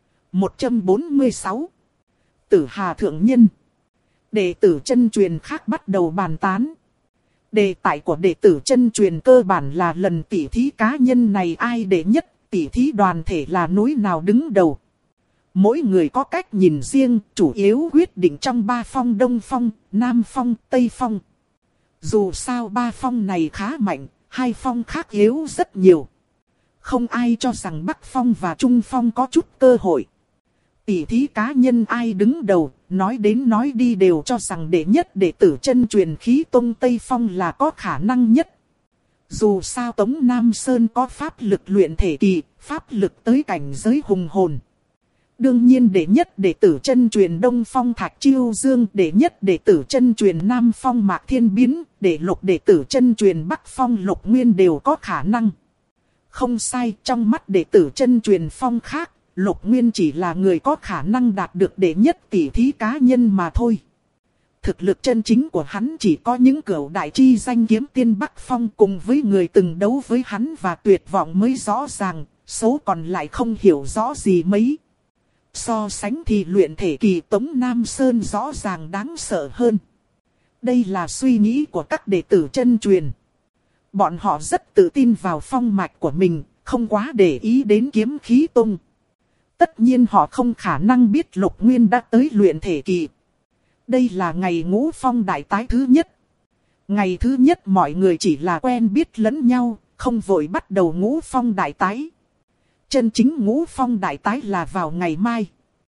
146. Tử Hà Thượng Nhân. Đệ tử chân truyền khác bắt đầu bàn tán. Đề tài của đệ tử chân truyền cơ bản là lần tỉ thí cá nhân này ai đệ nhất, tỉ thí đoàn thể là núi nào đứng đầu. Mỗi người có cách nhìn riêng, chủ yếu quyết định trong ba phong Đông Phong, Nam Phong, Tây Phong. Dù sao ba phong này khá mạnh, hai phong khác yếu rất nhiều. Không ai cho rằng Bắc Phong và Trung Phong có chút cơ hội. Tỉ thí cá nhân ai đứng đầu, nói đến nói đi đều cho rằng đệ nhất đệ tử chân truyền khí tông Tây Phong là có khả năng nhất. Dù sao Tống Nam Sơn có pháp lực luyện thể kỳ, pháp lực tới cảnh giới hùng hồn. Đương nhiên đệ nhất đệ tử chân truyền Đông Phong Thạch Chiêu Dương, đệ nhất đệ tử chân truyền Nam Phong Mạc Thiên Biến, đệ lục đệ tử chân truyền Bắc Phong Lục Nguyên đều có khả năng. Không sai, trong mắt đệ tử chân truyền Phong khác, Lục Nguyên chỉ là người có khả năng đạt được đệ nhất tỷ thí cá nhân mà thôi. Thực lực chân chính của hắn chỉ có những cửu đại chi danh kiếm tiên Bắc Phong cùng với người từng đấu với hắn và tuyệt vọng mới rõ ràng, số còn lại không hiểu rõ gì mấy. So sánh thì luyện thể kỳ Tống Nam Sơn rõ ràng đáng sợ hơn. Đây là suy nghĩ của các đệ tử chân truyền. Bọn họ rất tự tin vào phong mạch của mình, không quá để ý đến kiếm khí tung. Tất nhiên họ không khả năng biết Lục Nguyên đã tới luyện thể kỳ. Đây là ngày Ngũ Phong đại tái thứ nhất. Ngày thứ nhất mọi người chỉ là quen biết lẫn nhau, không vội bắt đầu ngũ phong đại tái. Chân chính ngũ phong đại tái là vào ngày mai.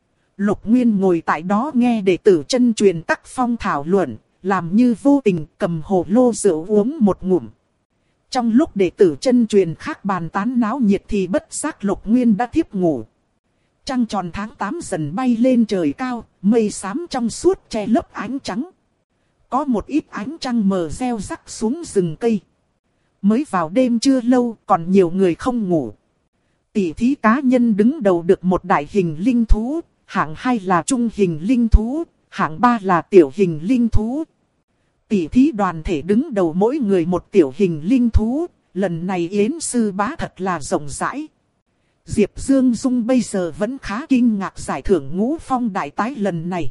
Lục Nguyên ngồi tại đó nghe đệ tử chân truyền tác phong thảo luận, làm như vô tình cầm hồ lô rượu uống một ngụm. Trong lúc đệ tử chân truyền khác bàn tán náo nhiệt thì bất giác Lục Nguyên đã thiếp ngủ. Trăng tròn tháng 8 dần bay lên trời cao, mây xám trong suốt che lấp ánh trắng. Có một ít ánh trăng mờ reo rắc xuống rừng cây. Mới vào đêm chưa lâu còn nhiều người không ngủ. Tỷ thí cá nhân đứng đầu được một đại hình linh thú, hạng 2 là trung hình linh thú, hạng 3 là tiểu hình linh thú. Tỷ thí đoàn thể đứng đầu mỗi người một tiểu hình linh thú, lần này Yến sư bá thật là rộng rãi. Diệp Dương Dung bây giờ vẫn khá kinh ngạc giải thưởng ngũ phong đại tái lần này.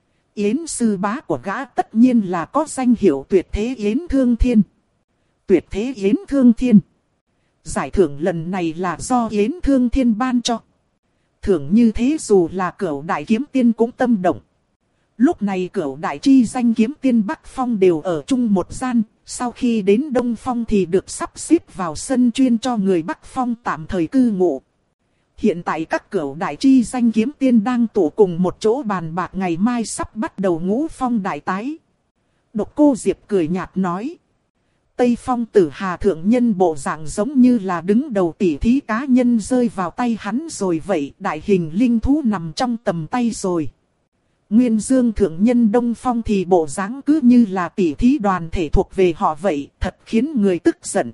Yến sư bá của gã tất nhiên là có danh hiệu tuyệt thế Yến Thương Thiên. Tuyệt thế Yến Thương Thiên. Giải thưởng lần này là do Yến Thương Thiên ban cho. Thưởng như thế dù là Cửu Đại Kiếm Tiên cũng tâm động. Lúc này Cửu Đại chi danh Kiếm Tiên Bắc Phong đều ở chung một gian. Sau khi đến Đông Phong thì được sắp xếp vào sân chuyên cho người Bắc Phong tạm thời cư ngụ. Hiện tại các Cửu Đại chi danh Kiếm Tiên đang tụ cùng một chỗ bàn bạc ngày mai sắp bắt đầu ngũ phong đại tái. Độc Cô Diệp cười nhạt nói. Tây Phong Tử Hà thượng nhân bộ dạng giống như là đứng đầu tỷ thí cá nhân rơi vào tay hắn rồi vậy, đại hình linh thú nằm trong tầm tay rồi. Nguyên Dương thượng nhân Đông Phong thì bộ dáng cứ như là tỷ thí đoàn thể thuộc về họ vậy, thật khiến người tức giận.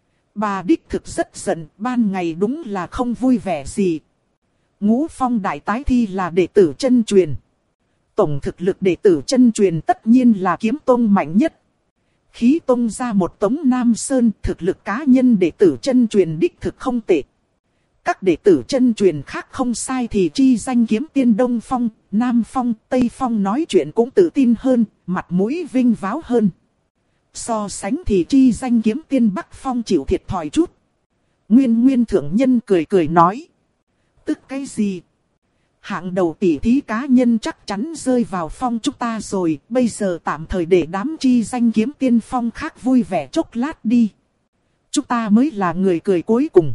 Bà đích thực rất giận, ban ngày đúng là không vui vẻ gì. Ngũ phong đại tái thi là đệ tử chân truyền. Tổng thực lực đệ tử chân truyền tất nhiên là kiếm tông mạnh nhất. Khí tông ra một Tống Nam Sơn, thực lực cá nhân đệ tử chân truyền đích thực không tệ. Các đệ tử chân truyền khác không sai thì chi danh kiếm tiên Đông Phong, Nam Phong, Tây Phong nói chuyện cũng tự tin hơn, mặt mũi vinh váo hơn. So sánh thì chi danh kiếm tiên Bắc Phong chịu thiệt thòi chút. Nguyên thượng nhân cười cười nói. Tức cái gì? Hạng đầu tỷ thí cá nhân chắc chắn rơi vào phong chúng ta rồi, bây giờ tạm thời để đám chi danh kiếm tiên phong khác vui vẻ chốc lát đi. Chúng ta mới là người cười cuối cùng.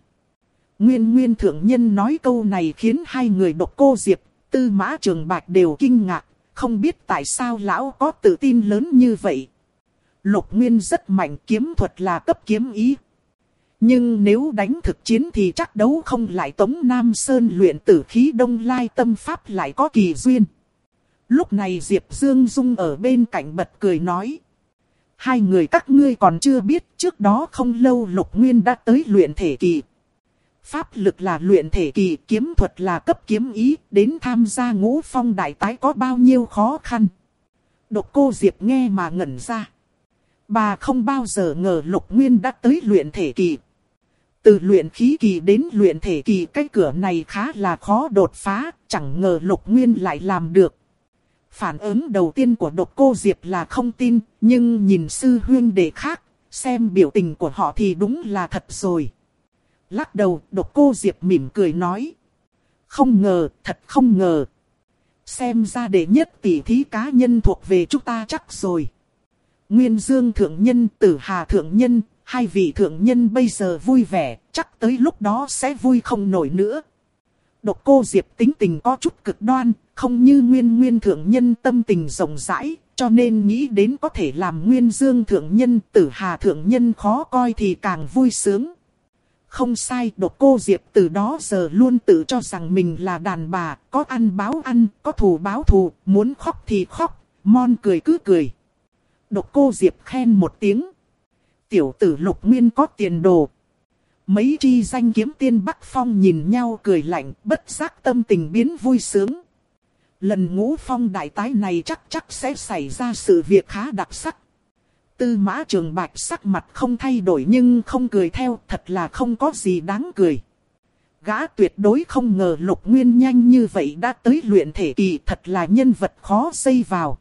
Nguyên thượng nhân nói câu này khiến hai người Độc Cô Diệp, Tư Mã Trường Bạch đều kinh ngạc, không biết tại sao lão có tự tin lớn như vậy. Lục Nguyên rất mạnh, kiếm thuật là cấp kiếm ý. Nhưng nếu đánh thực chiến thì chắc đấu không lại Tống Nam Sơn luyện tử khí Đông Lai tâm pháp lại có kỳ duyên. Lúc này Diệp Dương Dung ở bên cạnh bật cười nói. Hai người các ngươi còn chưa biết, trước đó không lâu Lục Nguyên đã tới luyện thể kỳ. Pháp lực là luyện thể kỳ, kiếm thuật là cấp kiếm ý, đến tham gia ngũ phong đại tái có bao nhiêu khó khăn. Độc Cô Diệp nghe mà ngẩn ra. Bà không bao giờ ngờ Lục Nguyên đã tới luyện thể kỳ. Từ luyện khí kỳ đến luyện thể kỳ, cái cửa này khá là khó đột phá, chẳng ngờ Lục Nguyên lại làm được. Phản ứng đầu tiên của Độc Cô Diệp là không tin, nhưng nhìn sư huynh đệ khác, xem biểu tình của họ thì đúng là thật rồi. Lắc đầu, Độc Cô Diệp mỉm cười nói. Không ngờ, thật không ngờ. Xem ra đệ nhất tỷ thí cá nhân thuộc về chúng ta chắc rồi. Nguyên Dương thượng nhân, Tử Hà thượng nhân, hai vị thượng nhân bây giờ vui vẻ, chắc tới lúc đó sẽ vui không nổi nữa. Độc Cô Diệp tính tình có chút cực đoan, không như Nguyên thượng nhân tâm tình rộng rãi, cho nên nghĩ đến có thể làm Nguyên Dương thượng nhân, Tử Hà thượng nhân khó coi thì càng vui sướng. Không sai, Độc Cô Diệp từ đó giờ luôn tự cho rằng mình là đàn bà, có ăn báo ăn, có thù báo thù, muốn khóc thì khóc, mon cười cứ cười. Độc Cô Diệp khen một tiếng. Tiểu tử Lục Nguyên có tiền đồ. Mấy chi danh kiếm tiên Bắc Phong nhìn nhau cười lạnh, bất giác tâm tình biến vui sướng. Lần ngũ phong đại tái này chắc sẽ xảy ra sự việc khá đặc sắc. Tư Mã Trường Bạch sắc mặt không thay đổi nhưng không cười theo, thật là không có gì đáng cười. Gã tuyệt đối không ngờ Lục Nguyên nhanh như vậy đã tới luyện thể kỳ, thật là nhân vật khó xây vào.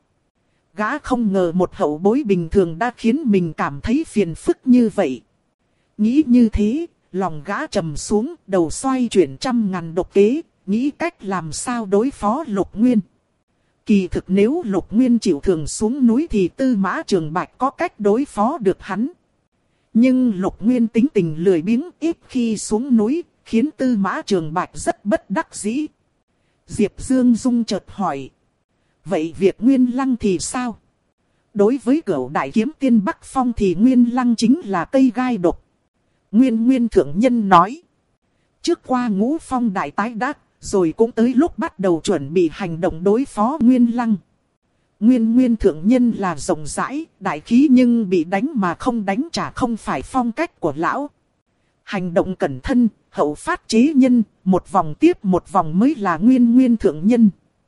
Gã không ngờ một hậu bối bình thường đã khiến mình cảm thấy phiền phức như vậy. Nghĩ như thế, lòng gã trầm xuống, đầu xoay chuyển trăm ngàn độc kế, nghĩ cách làm sao đối phó Lục Nguyên. Kỳ thực nếu Lục Nguyên chịu thường xuống núi thì Tư Mã Trường Bạch có cách đối phó được hắn. Nhưng Lục Nguyên tính tình lười biếng ít khi xuống núi, khiến Tư Mã Trường Bạch rất bất đắc dĩ. Diệp Dương Dung chợt hỏi. Vậy việc Nguyên Lăng thì sao? Đối với Cửu Đại Kiếm Tiên Bắc Phong thì Nguyên Lăng chính là cây gai độc. Nguyên Thượng Nhân nói. Trước qua Ngũ Phong đại tái đắc, rồi cũng tới lúc bắt đầu chuẩn bị hành động đối phó Nguyên Lăng. Nguyên Thượng Nhân là rộng rãi, đại khí nhưng bị đánh mà không đánh trả không phải phong cách của lão. Hành động cẩn thân, hậu phát chế nhân, một vòng tiếp một vòng mới là Nguyên Thượng Nhân.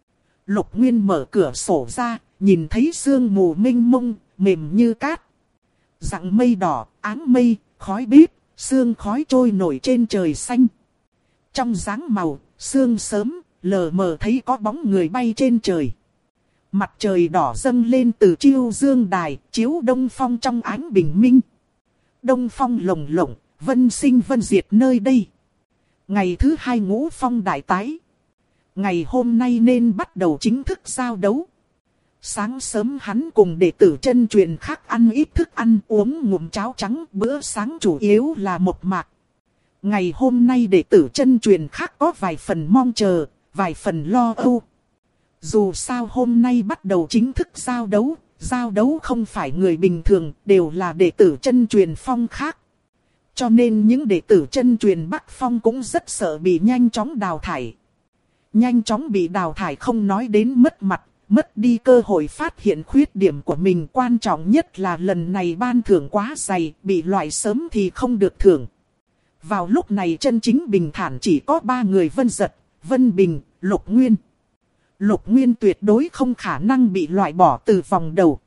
Lục Nguyên mở cửa sổ ra, nhìn thấy sương mù mênh mông, mềm như cát. Rặng mây đỏ, áng mây, khói bếp, sương khói trôi nổi trên trời xanh. Trong dáng màu, sương sớm, lờ mờ thấy có bóng người bay trên trời. Mặt trời đỏ dâng lên từ chiêu dương đài, chiếu đông phong trong ánh bình minh. Đông phong lồng lộng, vân sinh vân diệt nơi đây. Ngày thứ 2 Ngũ Phong đại tái. Ngày hôm nay nên bắt đầu chính thức giao đấu. Sáng sớm hắn cùng đệ tử chân truyền khác ăn ít thức ăn uống ngụm cháo trắng, bữa sáng chủ yếu là một mạc. Ngày hôm nay đệ tử chân truyền khác có vài phần mong chờ, vài phần lo âu. Dù sao hôm nay bắt đầu chính thức giao đấu không phải người bình thường, đều là đệ tử chân truyền phong khác. Cho nên những đệ tử chân truyền Bắc Phong cũng rất sợ bị nhanh chóng đào thải. Nhanh chóng bị đào thải không nói đến mất mặt, mất đi cơ hội phát hiện khuyết điểm của mình. Quan trọng nhất là lần này ban thưởng quá dày, bị loại sớm thì không được thưởng. Vào lúc này chân chính bình thản chỉ có 3 người: Vân Dật, Vân Bình, Lục Nguyên. Lục Nguyên tuyệt đối không khả năng bị loại bỏ từ vòng đầu.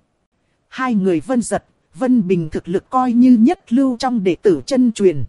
2 người Vân Dật, Vân Bình thực lực coi như nhất lưu trong đệ tử chân truyền.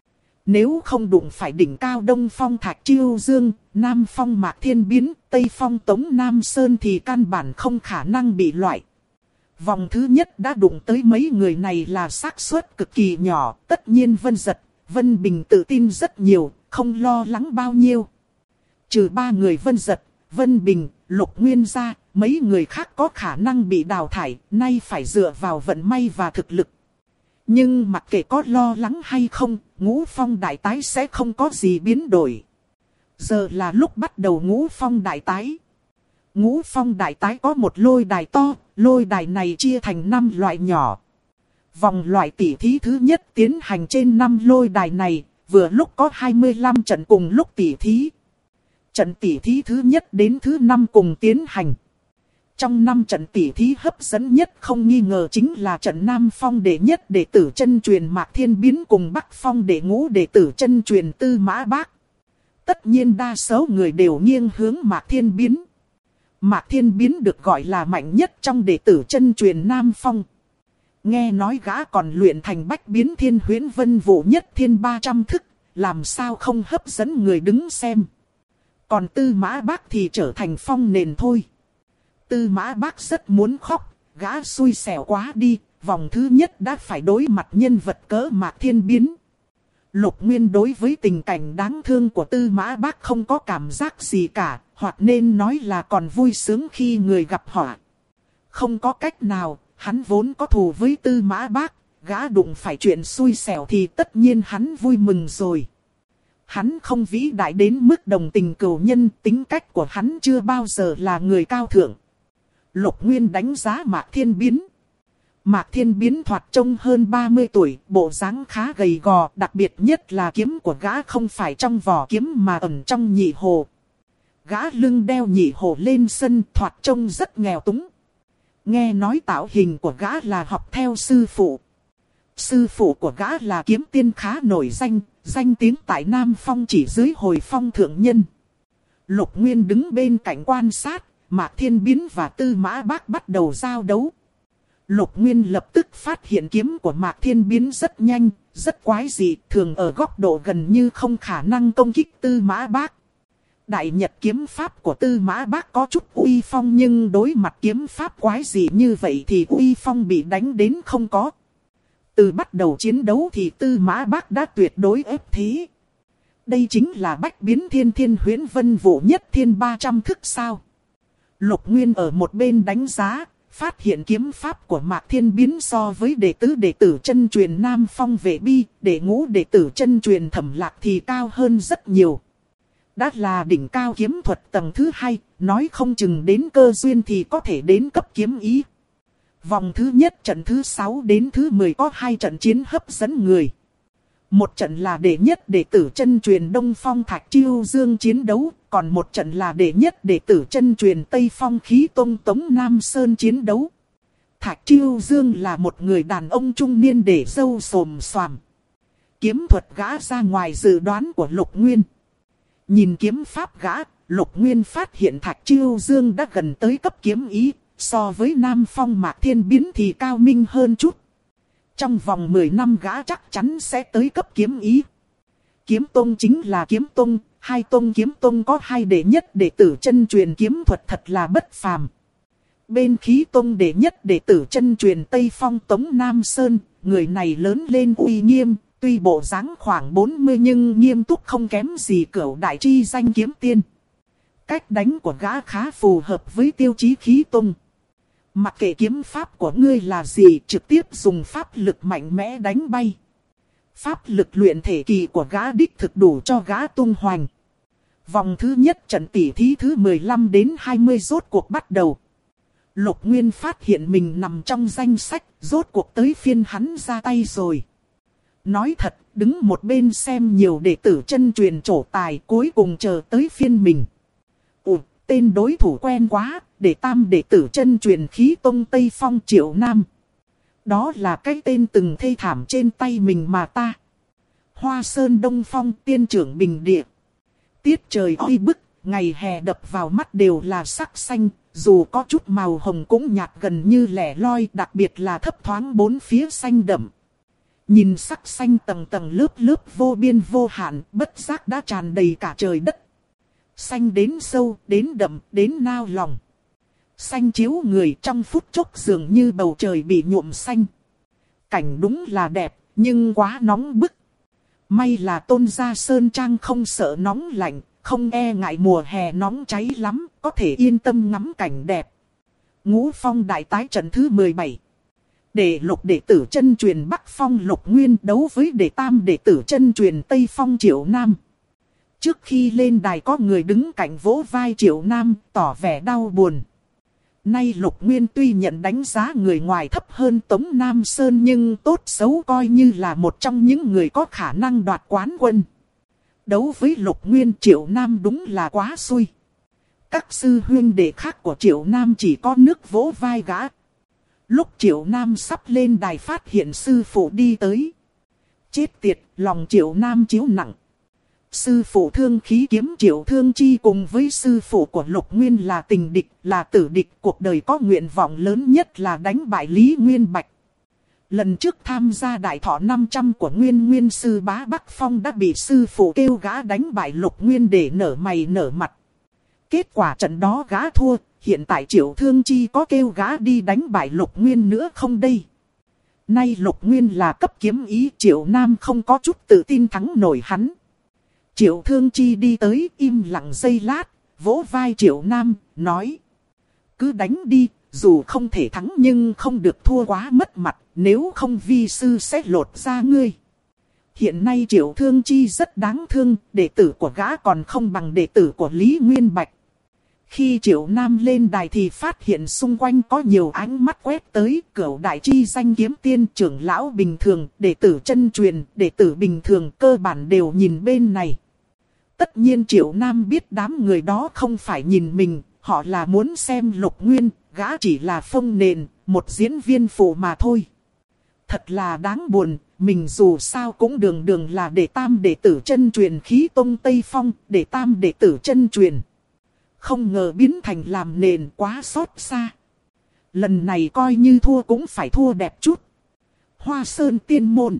Nếu không đụng phải đỉnh cao Đông Phong Thạch Chiêu Dương, Nam Phong Mạc Thiên Biến, Tây Phong Tống Nam Sơn thì căn bản không khả năng bị loại. Vòng thứ nhất đã đụng tới mấy người này là xác suất cực kỳ nhỏ. Tất nhiên Vân Dật, Vân Bình tự tin rất nhiều, không lo lắng bao nhiêu. Trừ 3 người Vân Dật, Vân Bình, Lục Nguyên ra, mấy người khác có khả năng bị đào thải, nay phải dựa vào vận may và thực lực. Nhưng mặc kệ có lo lắng hay không, Ngũ Phong đại tái sẽ không có gì biến đổi. Giờ là lúc bắt đầu Ngũ Phong đại tái. Ngũ Phong đại tái có một lôi đài to, lôi đài này chia thành 5 loại nhỏ. Vòng loại tỷ thí thứ nhất tiến hành trên 5 lôi đài này, vừa lúc có 25 trận cùng lúc tỷ thí. Trận tỷ thí thứ nhất đến thứ 5 cùng tiến hành. Trong 5 trận tỷ thí hấp dẫn nhất không nghi ngờ chính là trận Nam Phong đệ nhất đệ tử chân truyền Mạc Thiên Biến cùng Bắc Phong đệ ngũ đệ tử chân truyền Tư Mã Bác. Tất nhiên đa số người đều nghiêng hướng Mạc Thiên Biến. Mạc Thiên Biến được gọi là mạnh nhất trong đệ tử chân truyền Nam Phong. Nghe nói gã còn luyện thành Bách Biến Thiên Huyễn Vân Vũ Nhất Thiên 300 thức, làm sao không hấp dẫn người đứng xem. Còn Tư Mã Bác thì trở thành phong nền thôi. Tư Mã Bác rất muốn khóc, gã xui xẻo quá đi, vòng thứ nhất đã phải đối mặt nhân vật cỡ Mạc Thiên Biến. Lục Nguyên đối với tình cảnh đáng thương của Tư Mã Bác không có cảm giác gì cả, hoặc nên nói là còn vui sướng khi người gặp họa. Không có cách nào, hắn vốn có thù với Tư Mã Bác, gã đụng phải chuyện xui xẻo thì tất nhiên hắn vui mừng rồi. Hắn không vĩ đại đến mức đồng tình cừu nhân, tính cách của hắn chưa bao giờ là người cao thượng. Lục Nguyên đánh giá Mạc Thiên Biến. Mạc Thiên Biến thoạt trông hơn 30 tuổi, bộ dáng khá gầy gò, đặc biệt nhất là kiếm của gã không phải trong vỏ kiếm mà ẩn trong nhị hồ. Gã lưng đeo nhị hồ lên sân thoạt trông rất nghèo túng. Nghe nói tạo hình của gã là học theo sư phụ. Sư phụ của gã là kiếm tiên khá nổi danh, danh tiếng tại Nam Phong chỉ dưới Hồi Phong thượng nhân. Lục Nguyên đứng bên cạnh quan sát, Mạc Thiên Biến và Tư Mã Bác bắt đầu giao đấu. Lục Nguyên lập tức phát hiện kiếm của Mạc Thiên Biến rất nhanh, rất quái dị, thường ở góc độ gần như không khả năng công kích Tư Mã Bác. Đại Nhật kiếm pháp của Tư Mã Bác có chút uy phong nhưng đối mặt kiếm pháp quái dị như vậy thì uy phong bị đánh đến không có. Từ bắt đầu chiến đấu thì Tư Mã Bác đã tuyệt đối ép thế. Đây chính là Bách Biến Thiên Thiên Huyễn Vân Vũ Nhất Thiên 300 thức sao? Lục Nguyên ở một bên đánh giá, phát hiện kiếm pháp của Mạc Thiên Biến so với đệ tử chân truyền Nam Phong Vệ Bi, đệ ngũ đệ tử chân truyền Thẩm Lạc thì cao hơn rất nhiều. Đã là đỉnh cao kiếm thuật tầng thứ 2, nói không chừng đến cơ duyên thì có thể đến cấp kiếm ý. Vòng thứ nhất trận thứ 6 đến thứ 10 có 2 trận chiến hấp dẫn người. Một trận là đệ nhất đệ tử chân truyền Đông Phong Thạch Chiêu Dương chiến đấu, còn một trận là đệ nhất đệ tử chân truyền Tây Phong Khí Tông Tống Nam Sơn chiến đấu. Thạch Chiêu Dương là một người đàn ông trung niên để râu xồm xoàm. Kiếm thuật gã ra ngoài dự đoán của Lục Nguyên. Nhìn kiếm pháp gã, Lục Nguyên phát hiện Thạch Chiêu Dương đã gần tới cấp kiếm ý, so với Nam Phong Mạc Thiên Biến thì cao minh hơn chút. Trong vòng 10 năm gã chắc chắn sẽ tới cấp kiếm ý. Kiếm tông chính là kiếm tông, hai tông kiếm tông có 2 đệ nhất đệ tử chân truyền kiếm thuật thật là bất phàm. Bên khí tông đệ nhất đệ tử chân truyền Tây Phong Tống Nam Sơn, người này lớn lên uy nghiêm, tuy bộ dáng khoảng 40 nhưng nghiêm túc không kém gì Cửu đại chi danh kiếm tiên. Cách đánh của gã khá phù hợp với tiêu chí khí tông. Mặc kệ kiếm pháp của ngươi là gì, trực tiếp dùng pháp lực mạnh mẽ đánh bay. Pháp lực luyện thể kỳ của gã đích thực đủ cho gã tung hoành. Vòng thứ nhất trận tỷ thí thứ 15 đến 20 rốt cuộc bắt đầu. Lục Nguyên phát hiện mình nằm trong danh sách, rốt cuộc tới phiên hắn ra tay rồi. Nói thật, đứng một bên xem nhiều đệ tử chân truyền trổ tài, cuối cùng chờ tới phiên mình. Tên đối thủ quen quá, để tam đệ tử chân truyền khí tông Tây Phong Triệu Nam. Đó là cái tên từng thê thảm trên tay mình mà ta. Hoa Sơn Đông Phong tiên trưởng Bình Địa. Tiết trời oi bức, ngày hè đập vào mắt đều là sắc xanh, dù có chút màu hồng cũng nhạt gần như lẻ loi, đặc biệt là thấp thoáng bốn phía xanh đậm. Nhìn sắc xanh tầng tầng lớp lớp vô biên vô hạn, bất giác đã tràn đầy cả trời đất. Xanh đến sâu, đến đậm, đến nao lòng. Xanh chiếu người, trong phút chốc dường như bầu trời bị nhuộm xanh. Cảnh đúng là đẹp, nhưng quá nóng bức. May là Tôn Gia Sơn Trang không sợ nóng lạnh, không e ngại mùa hè nóng cháy lắm, có thể yên tâm ngắm cảnh đẹp. Ngũ Phong đại tái trận thứ 17. Đệ lục đệ tử chân truyền Bắc Phong Lục Nguyên đấu với đệ tam đệ tử chân truyền Tây Phong Triệu Nam. Trước khi lên đài có người đứng cạnh vỗ vai Triệu Nam, tỏ vẻ đau buồn. Nay Lục Nguyên tuy nhận đánh giá người ngoài thấp hơn Tống Nam Sơn nhưng tốt xấu coi như là một trong những người có khả năng đoạt quán quân. Đấu với Lục Nguyên, Triệu Nam đúng là quá xui. Các sư huynh đệ khác của Triệu Nam chỉ có nước vỗ vai gã. Lúc Triệu Nam sắp lên đài phát hiện sư phụ đi tới. Chết tiệt, lòng Triệu Nam chiếu nặng. Sư phụ Thương Khí Kiếm Triệu Thương Chi cùng với sư phụ của Lục Nguyên là tình địch, là tử địch, cuộc đời có nguyện vọng lớn nhất là đánh bại Lý Nguyên Bạch. Lần trước tham gia đại thọ 500 của Nguyên sư bá Bắc Phong đã bị sư phụ kêu gã đánh bại Lục Nguyên để nở mày nở mặt. Kết quả trận đó gã thua, hiện tại Triệu Thương Chi có kêu gã đi đánh bại Lục Nguyên nữa không đây? Nay Lục Nguyên là cấp kiếm ý, Triệu Nam không có chút tự tin thắng nổi hắn. Triệu Thương Chi đi tới im lặng giây lát, vỗ vai Triệu Nam, nói. Cứ đánh đi, dù không thể thắng nhưng không được thua quá mất mặt, nếu không vi sư sẽ lột ra ngươi. Hiện nay Triệu Thương Chi rất đáng thương, đệ tử của gã còn không bằng đệ tử của Lý Nguyên Bạch. Khi Triệu Nam lên đài thì phát hiện xung quanh có nhiều ánh mắt quét tới, Cửu đại chi danh kiếm tiên, trưởng lão bình thường, đệ tử chân truyền, đệ tử bình thường cơ bản đều nhìn bên này. Tất nhiên Triệu Nam biết đám người đó không phải nhìn mình, họ là muốn xem Lục Nguyên, gã chỉ là phông nền, một diễn viên phụ mà thôi. Thật là đáng buồn, mình dù sao cũng đường là đệ tam đệ tử chân truyền Khí Tông Tây Phong, đệ tam đệ tử chân truyền. Không ngờ biến thành làm nền, quá xót xa. Lần này coi như thua cũng phải thua đẹp chút. Hoa Sơn Tiên Môn.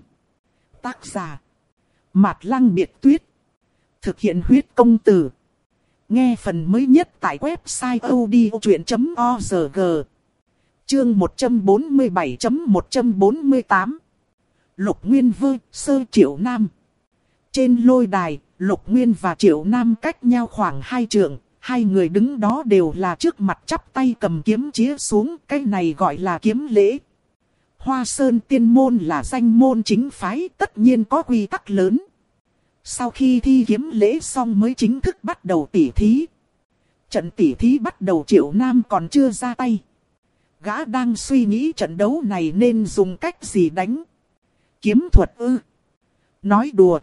Tác giả Mạt Lăng Biệt Tuyết. Thực hiện huyết công từ. Nghe phần mới nhất tại website odchuyện.org. Chương 147.148. Lục Nguyên vơ sơ Triệu Nam. Trên lôi đài, Lục Nguyên và Triệu Nam cách nhau khoảng 2 trượng. Hai người đứng đó đều là trước mặt chắp tay cầm kiếm chĩa xuống, cái này gọi là kiếm lễ. Hoa Sơn Tiên Môn là danh môn chính phái, tất nhiên có quy tắc lớn. Sau khi thi kiếm lễ xong mới chính thức bắt đầu tỉ thí. Trận tỉ thí bắt đầu Triệu Nam còn chưa ra tay. Gã đang suy nghĩ trận đấu này nên dùng cách gì đánh. Kiếm thuật ư? Nói đùa.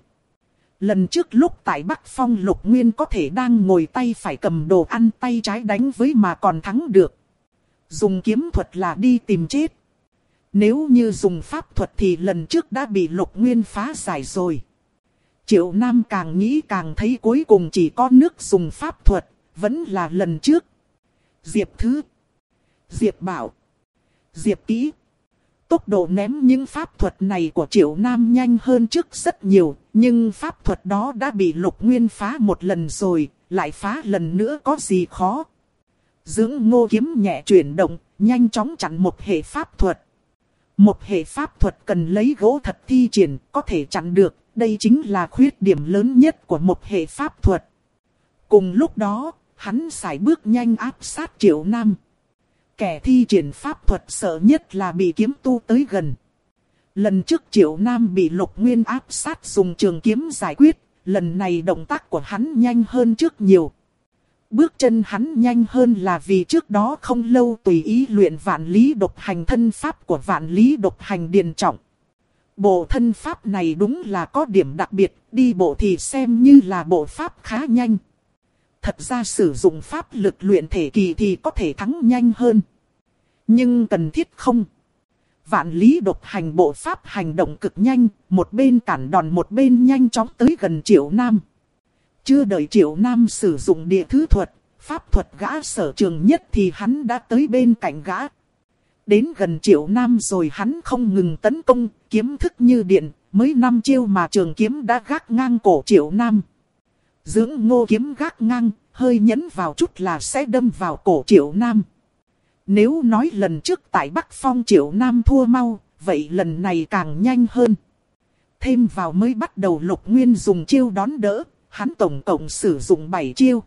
Lần trước lúc tại Bắc Phong Lục Nguyên có thể đang ngồi tay phải cầm đồ ăn tay trái đánh với mà còn thắng được. Dùng kiếm thuật là đi tìm chết. Nếu như dùng pháp thuật thì lần trước đã bị Lục Nguyên phá giải rồi. Triệu Nam càng nghĩ càng thấy cuối cùng chỉ có nước dùng pháp thuật, vẫn là lần trước. Diệp Thứ, Diệp Bảo, Diệp Kỹ. Tốc độ ném những pháp thuật này của Triệu Nam nhanh hơn trước rất nhiều, nhưng pháp thuật đó đã bị Lục Nguyên phá một lần rồi, lại phá lần nữa có gì khó. Dưỡng Ngô kiếm nhẹ chuyển động, nhanh chóng chặn một hệ pháp thuật. Một hệ pháp thuật cần lấy gỗ thật thi triển, có thể chặn được, đây chính là khuyết điểm lớn nhất của một hệ pháp thuật. Cùng lúc đó, hắn sải bước nhanh áp sát Triệu Nam. Kẻ thi triển pháp thuật sợ nhất là bị kiếm tu tới gần. Lần trước Triệu Nam bị Lục Nguyên áp sát dùng trường kiếm giải quyết, lần này động tác của hắn nhanh hơn trước nhiều. Bước chân hắn nhanh hơn là vì trước đó không lâu tùy ý luyện vạn lý độc hành thân pháp của vạn lý độc hành điền trọng. Bộ thân pháp này đúng là có điểm đặc biệt, đi bộ thì xem như là bộ pháp khá nhanh. Thật ra sử dụng pháp lực luyện thể kỳ thì có thể thắng nhanh hơn. Nhưng cần thiết không? Vạn lý độc hành bộ pháp hành động cực nhanh, một bên cản đòn một bên nhanh chóng tới gần Triệu Nam. Chưa đợi Triệu Nam sử dụng địa thứ thuật, pháp thuật gã sở trường nhất thì hắn đã tới bên cạnh gã. Đến gần Triệu Nam rồi hắn không ngừng tấn công, kiếm thức như điện, mới 5 chiêu mà trường kiếm đã gác ngang cổ Triệu Nam. Dưỡng Ngô kiếm gác ngang, hơi nhấn vào chút là sẽ đâm vào cổ Triệu Nam. Nếu nói lần trước tại Bắc Phong Triệu Nam thua mau, vậy lần này càng nhanh hơn. Thêm vào mới bắt đầu Lục Nguyên dùng chiêu đón đỡ, hắn tổng cộng sử dụng 7 chiêu.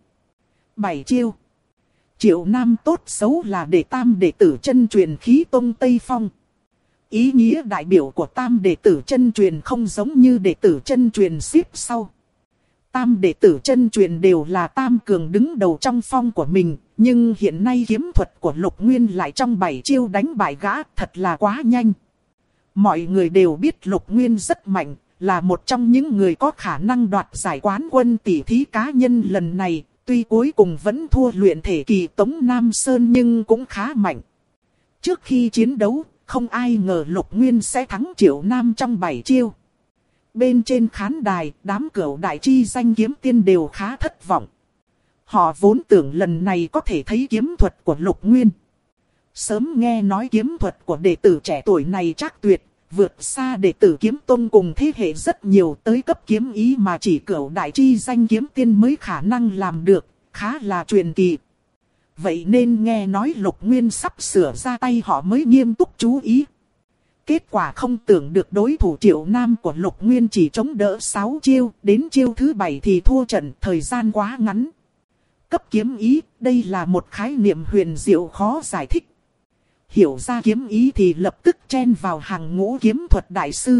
7 chiêu. Triệu Nam tốt xấu là đệ tam đệ tử chân truyền khí tông Tây Phong. Ý nghĩa đại biểu của tam đệ tử chân truyền không giống như đệ tử chân truyền xếp sau. Tam đệ tử chân truyền đều là tam cường đứng đầu trong phong của mình, nhưng hiện nay kiếm thuật của Lục Nguyên lại trong 7 chiêu đánh bại gã, thật là quá nhanh. Mọi người đều biết Lục Nguyên rất mạnh, là một trong những người có khả năng đoạt giải quán quân tỷ thí cá nhân lần này, tuy cuối cùng vẫn thua luyện thể kỳ Tống Nam Sơn nhưng cũng khá mạnh. Trước khi chiến đấu, không ai ngờ Lục Nguyên sẽ thắng Triệu Nam trong 7 chiêu. Bên trên khán đài, đám cửu đại chi danh kiếm tiên đều khá thất vọng. Họ vốn tưởng lần này có thể thấy kiếm thuật của Lục Nguyên. Sớm nghe nói kiếm thuật của đệ tử trẻ tuổi này chắc tuyệt, vượt xa đệ tử kiếm tông cùng thế hệ rất nhiều, tới cấp kiếm ý mà chỉ cửu đại chi danh kiếm tiên mới khả năng làm được, khá là truyền kỳ. Vậy nên nghe nói Lục Nguyên sắp sửa ra tay họ mới nghiêm túc chú ý. Kết quả không tưởng được đối thủ Triệu Nam của Lục Nguyên chỉ chống đỡ 6 chiêu, đến chiêu thứ 7 thì thua trận, thời gian quá ngắn. Cấp kiếm ý, đây là một khái niệm huyền diệu khó giải thích. Hiểu ra kiếm ý thì lập tức chen vào hàng ngũ kiếm thuật đại sư.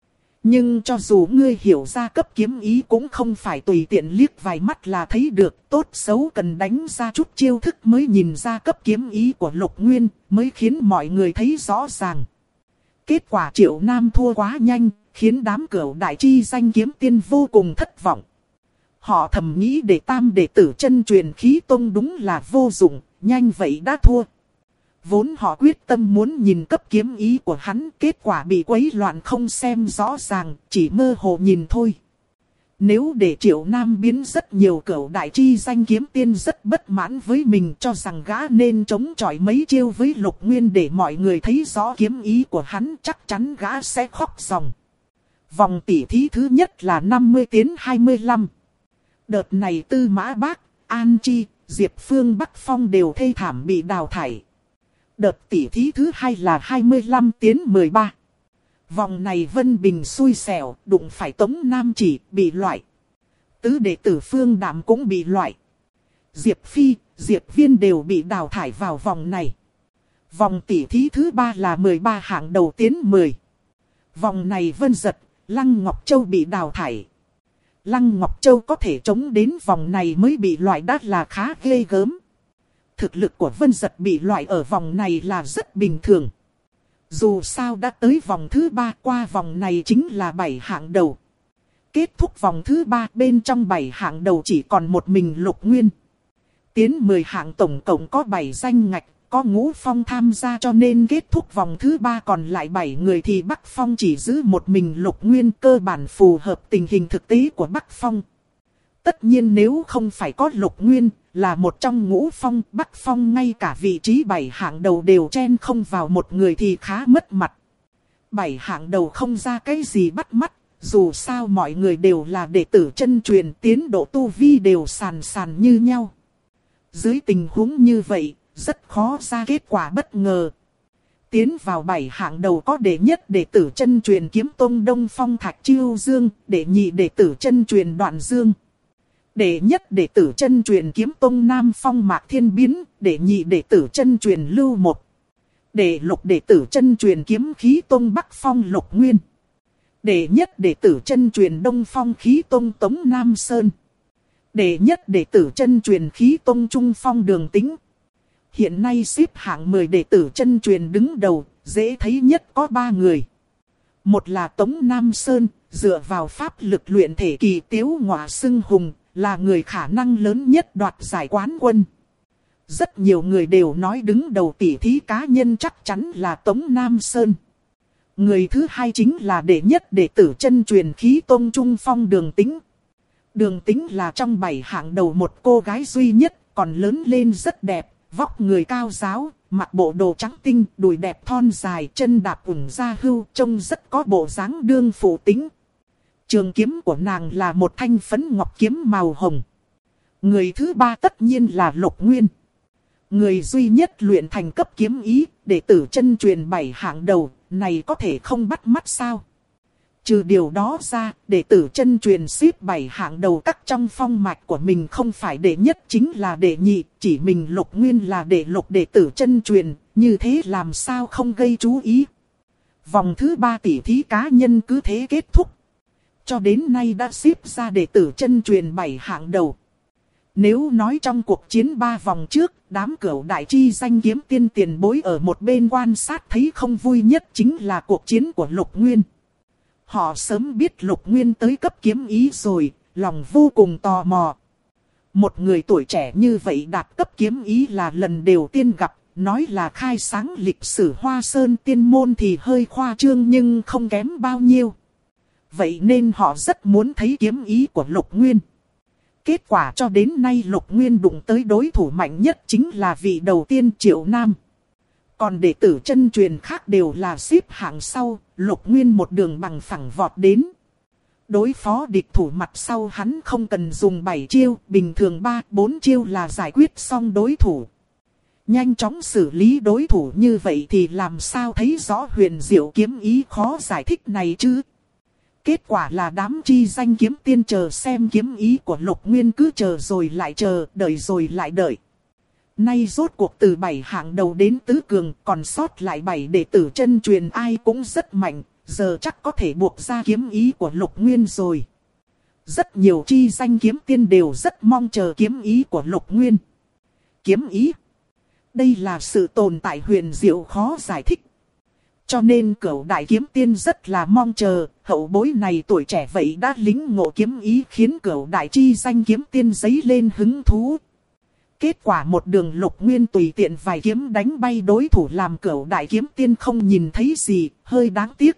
Nhưng cho dù ngươi hiểu ra cấp kiếm ý cũng không phải tùy tiện liếc vài mắt là thấy được, tốt xấu cần đánh ra chút chiêu thức mới nhìn ra cấp kiếm ý của Lục Nguyên, mới khiến mọi người thấy rõ ràng. Kết quả Triệu Nam thua quá nhanh, khiến đám cửu đại chi danh kiếm tiên vô cùng thất vọng. Họ thầm nghĩ đệ tam đệ tử chân truyền khí tông đúng là vô dụng, nhanh vậy đã thua. Vốn họ quyết tâm muốn nhìn cấp kiếm ý của hắn, kết quả bị quấy loạn không xem rõ ràng, chỉ mơ hồ nhìn thôi. Nếu để Triệu Nam biến rất nhiều cửu đại chi danh kiếm tiên rất bất mãn với mình, cho rằng gã nên chống chọi mấy chiêu với Lục Nguyên để mọi người thấy rõ kiếm ý của hắn, chắc chắn gã sẽ khóc ròng. Vòng tỷ thí thứ nhất là 50 tiến 25. Đợt này Tư Mã Bác, An Chi, Diệp Phương Bắc Phong đều thê thảm bị đào thải. Đợt tỷ thí thứ hai là 25 tiến 13. Vòng này Vân Bình xui xẻo, đụng phải Tống Nam Chỉ, bị loại. Tứ đệ tử Phương Đạm cũng bị loại. Diệp Phi, Diệp Viên đều bị đào thải vào vòng này. Vòng tỷ thí thứ 3 là 13 hạng đầu tiến 10. Vòng này Vân Giật, Lăng Ngọc Châu bị đào thải. Lăng Ngọc Châu có thể chống đến vòng này mới bị loại đã là khá ghê gớm. Thực lực của Vân Giật bị loại ở vòng này là rất bình thường. Dù sao đã tới vòng thứ 3, qua vòng này chính là 7 hạng đầu. Kết thúc vòng thứ 3, bên trong 7 hạng đầu chỉ còn một mình Lục Nguyên. Tiến 10 hạng tổng cộng có 7 danh ngạch, có Ngũ Phong tham gia cho nên kết thúc vòng thứ 3 còn lại 7 người thì Bắc Phong chỉ giữ một mình Lục Nguyên, cơ bản phù hợp tình hình thực tế của Bắc Phong. Tất nhiên nếu không phải có Lục Nguyên, là một trong Ngũ Phong, Bắc Phong ngay cả vị trí 7 hạng đầu đều chen không vào một người thì khá mất mặt. 7 hạng đầu không ra cái gì bắt mắt, dù sao mọi người đều là đệ tử chân truyền, tiến độ tu vi đều sàn sàn như nhau. Dưới tình huống như vậy, rất khó ra kết quả bất ngờ. Tiến vào 7 hạng đầu có đệ nhất đệ tử chân truyền Kiếm Tông Đông Phong Thạch Chiêu Dương, đệ nhị đệ tử chân truyền Đoạn Dương. Đệ nhất đệ tử chân truyền Kiếm Tông Nam Phong Mạc Thiên Biến, đệ nhị đệ tử chân truyền Lưu Một. Đệ lục đệ tử chân truyền Kiếm Khí Tông Bắc Phong Lục Nguyên. Đệ nhất đệ tử chân truyền Đông Phong Khí Tông Tống Nam Sơn. Đệ nhất đệ tử chân truyền Khí Tông Trung Phong Đường Tĩnh. Hiện nay xếp hạng 10 đệ tử chân truyền đứng đầu, dễ thấy nhất có 3 người. Một là Tống Nam Sơn, dựa vào pháp lực luyện thể kỳ tiếu ngọa xưng hùng, là người khả năng lớn nhất đoạt giải quán quân. Rất nhiều người đều nói đứng đầu tỷ thí cá nhân chắc chắn là Tống Nam Sơn. Người thứ hai chính là đệ nhất đệ tử chân truyền Khí Tông Trung Phong Đường Tĩnh. Đường Tĩnh là trong 7 hạng đầu một cô gái duy nhất, còn lớn lên rất đẹp, vóc người cao ráo, mặc bộ đồ trắng tinh, đùi đẹp thon dài, chân đạp ủng ra hưu, trông rất có bộ dáng đương phụ tính. Trường kiếm của nàng là một thanh phấn ngọc kiếm màu hồng. Người thứ ba tất nhiên là Lục Nguyên. Người duy nhất luyện thành cấp kiếm ý, đệ tử chân truyền 7 hạng đầu, này có thể không bắt mắt sao? Trừ điều đó ra, đệ tử chân truyền xếp 7 hạng đầu các trong phong mạch của mình không phải đệ nhất chính là đệ nhị, chỉ mình Lục Nguyên là đệ lục đệ tử chân truyền, như thế làm sao không gây chú ý. Vòng thứ 3 tỷ thí cá nhân cứ thế kết thúc. Cho đến nay đã xếp ra đệ tử chân truyền 7 hạng đầu. Nếu nói trong cuộc chiến 3 vòng trước, đám cửu đại chi danh kiếm tiên tiền bối ở một bên quan sát thấy không vui nhất chính là cuộc chiến của Lục Nguyên. Họ sớm biết Lục Nguyên tới cấp kiếm ý rồi, lòng vô cùng tò mò. Một người tuổi trẻ như vậy đạt cấp kiếm ý là lần đầu tiên gặp, nói là khai sáng lịch sử Hoa Sơn tiên môn thì hơi khoa trương nhưng không kém bao nhiêu. Vậy nên họ rất muốn thấy kiếm ý của Lục Nguyên. Kết quả cho đến nay Lục Nguyên đụng tới đối thủ mạnh nhất chính là vị đầu tiên Triệu Nam. Còn đệ tử chân truyền khác đều là xếp hạng sau, Lục Nguyên một đường bằng phẳng vọt đến. Đối phó địch thủ mặt sau hắn không cần dùng 7 chiêu, bình thường 3-4 chiêu là giải quyết xong đối thủ. Nhanh chóng xử lý đối thủ như vậy thì làm sao thấy rõ huyền diệu kiếm ý khó giải thích này chứ? Kết quả là đám chi danh kiếm tiên chờ xem kiếm ý của Lục Nguyên cứ chờ rồi lại chờ, đợi rồi lại đợi. Nay rốt cuộc từ 7 hạng đầu đến tứ cường, còn sót lại 7 đệ tử chân truyền ai cũng rất mạnh, giờ chắc có thể buộc ra kiếm ý của Lục Nguyên rồi. Rất nhiều chi danh kiếm tiên đều rất mong chờ kiếm ý của Lục Nguyên. Kiếm ý? Đây là sự tồn tại huyền diệu khó giải thích. Cho nên cửu đại kiếm tiên rất là mong chờ, hậu bối này tuổi trẻ vậy đã lính ngộ kiếm ý khiến cửu đại chi danh kiếm tiên dấy lên hứng thú. Kết quả một đường Lục Nguyên tùy tiện vài kiếm đánh bay đối thủ làm cửu đại kiếm tiên không nhìn thấy gì, hơi đáng tiếc.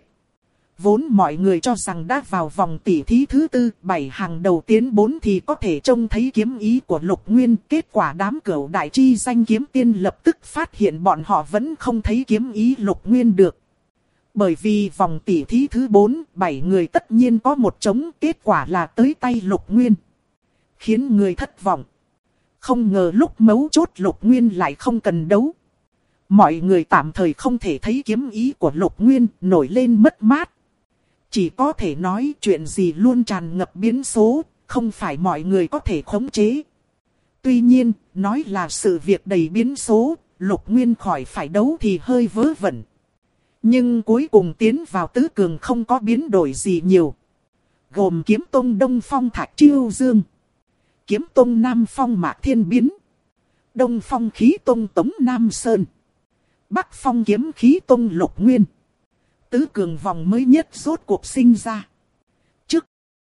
Vốn mọi người cho rằng đã vào vòng tỷ thí thứ 4, 7 hàng đầu tiến 4 thì có thể trông thấy kiếm ý của Lục Nguyên. Kết quả đám cửu đại chi danh kiếm tiên lập tức phát hiện bọn họ vẫn không thấy kiếm ý Lục Nguyên được. Bởi vì vòng tỷ thí thứ 4, 7 người tất nhiên có một trống, kết quả là tới tay Lục Nguyên. Khiến người thất vọng. Không ngờ lúc mấu chốt Lục Nguyên lại không cần đấu. Mọi người tạm thời không thể thấy kiếm ý của Lục Nguyên, nổi lên mất mát. Chỉ có thể nói chuyện gì luôn tràn ngập biến số, không phải mọi người có thể khống chế. Tuy nhiên, nói là sự việc đầy biến số, Lục Nguyên khỏi phải đấu thì hơi vớ vẩn. Nhưng cuối cùng tiến vào tứ cường không có biến đổi gì nhiều. Gồm Kiếm Tông Đông Phong Thạch Chiêu Dương, Kiếm Tông Nam Phong Mạc Thiên Biến, Đông Phong Khí Tông Tống Nam Sơn, Bắc Phong Kiếm Khí Tông Lục Nguyên. Tứ cường vòng mới nhất rốt cuộc sinh ra. Trước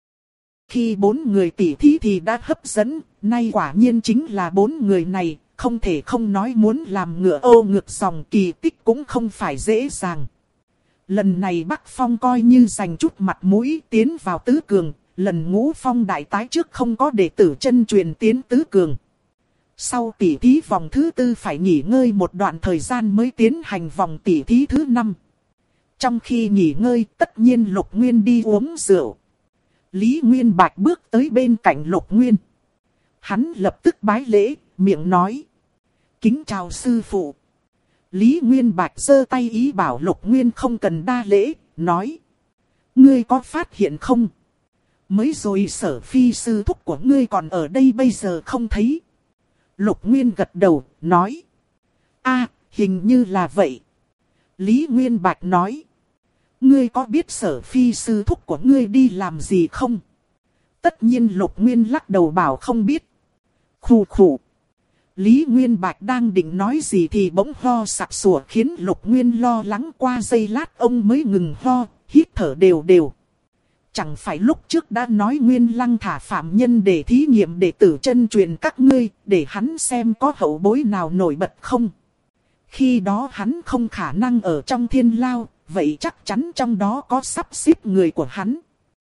khi 4 người tỷ thí thì đã hấp dẫn, nay quả nhiên chính là 4 người này, không thể không nói muốn làm ngựa ô ngược dòng kỳ tích cũng không phải dễ dàng. Lần này Bắc Phong coi như dành chút mặt mũi tiến vào tứ cường, lần Ngũ Phong đại tái trước không có đệ tử chân truyền tiến tứ cường. Sau tỷ thí vòng thứ 4 phải nghỉ ngơi một đoạn thời gian mới tiến hành vòng tỷ thí thứ 5. Trong khi nghỉ ngơi, tất nhiên Lục Nguyên đi uống rượu. Lý Nguyên Bạch bước tới bên cạnh Lục Nguyên. Hắn lập tức bái lễ, miệng nói: kính chào sư phụ. Lý Nguyên Bạch giơ tay ý bảo Lục Nguyên không cần đa lễ, nói: ngươi có phát hiện không? Mới rồi Sở Phi sư thúc của ngươi còn ở đây bây giờ không thấy. Lục Nguyên gật đầu, nói: hình như là vậy. Lý Nguyên Bạch nói: ngươi có biết Sở Phi sư thúc của ngươi đi làm gì không? Tất nhiên Lục Nguyên lắc đầu bảo không biết. Khù khù. Lý Nguyên Bạch đang định nói gì thì bỗng ho sặc sủa khiến Lục Nguyên lo lắng, qua giây lát ông mới ngừng ho, hít thở đều đều. Chẳng phải lúc trước đã nói Nguyên Lăng thả phạm nhân để thí nghiệm đệ tử chân truyền các ngươi, để hắn xem có hậu bối nào nổi bật không? Khi đó hắn không khả năng ở trong thiên lao, vậy chắc chắn trong đó có sắp xếp người của hắn.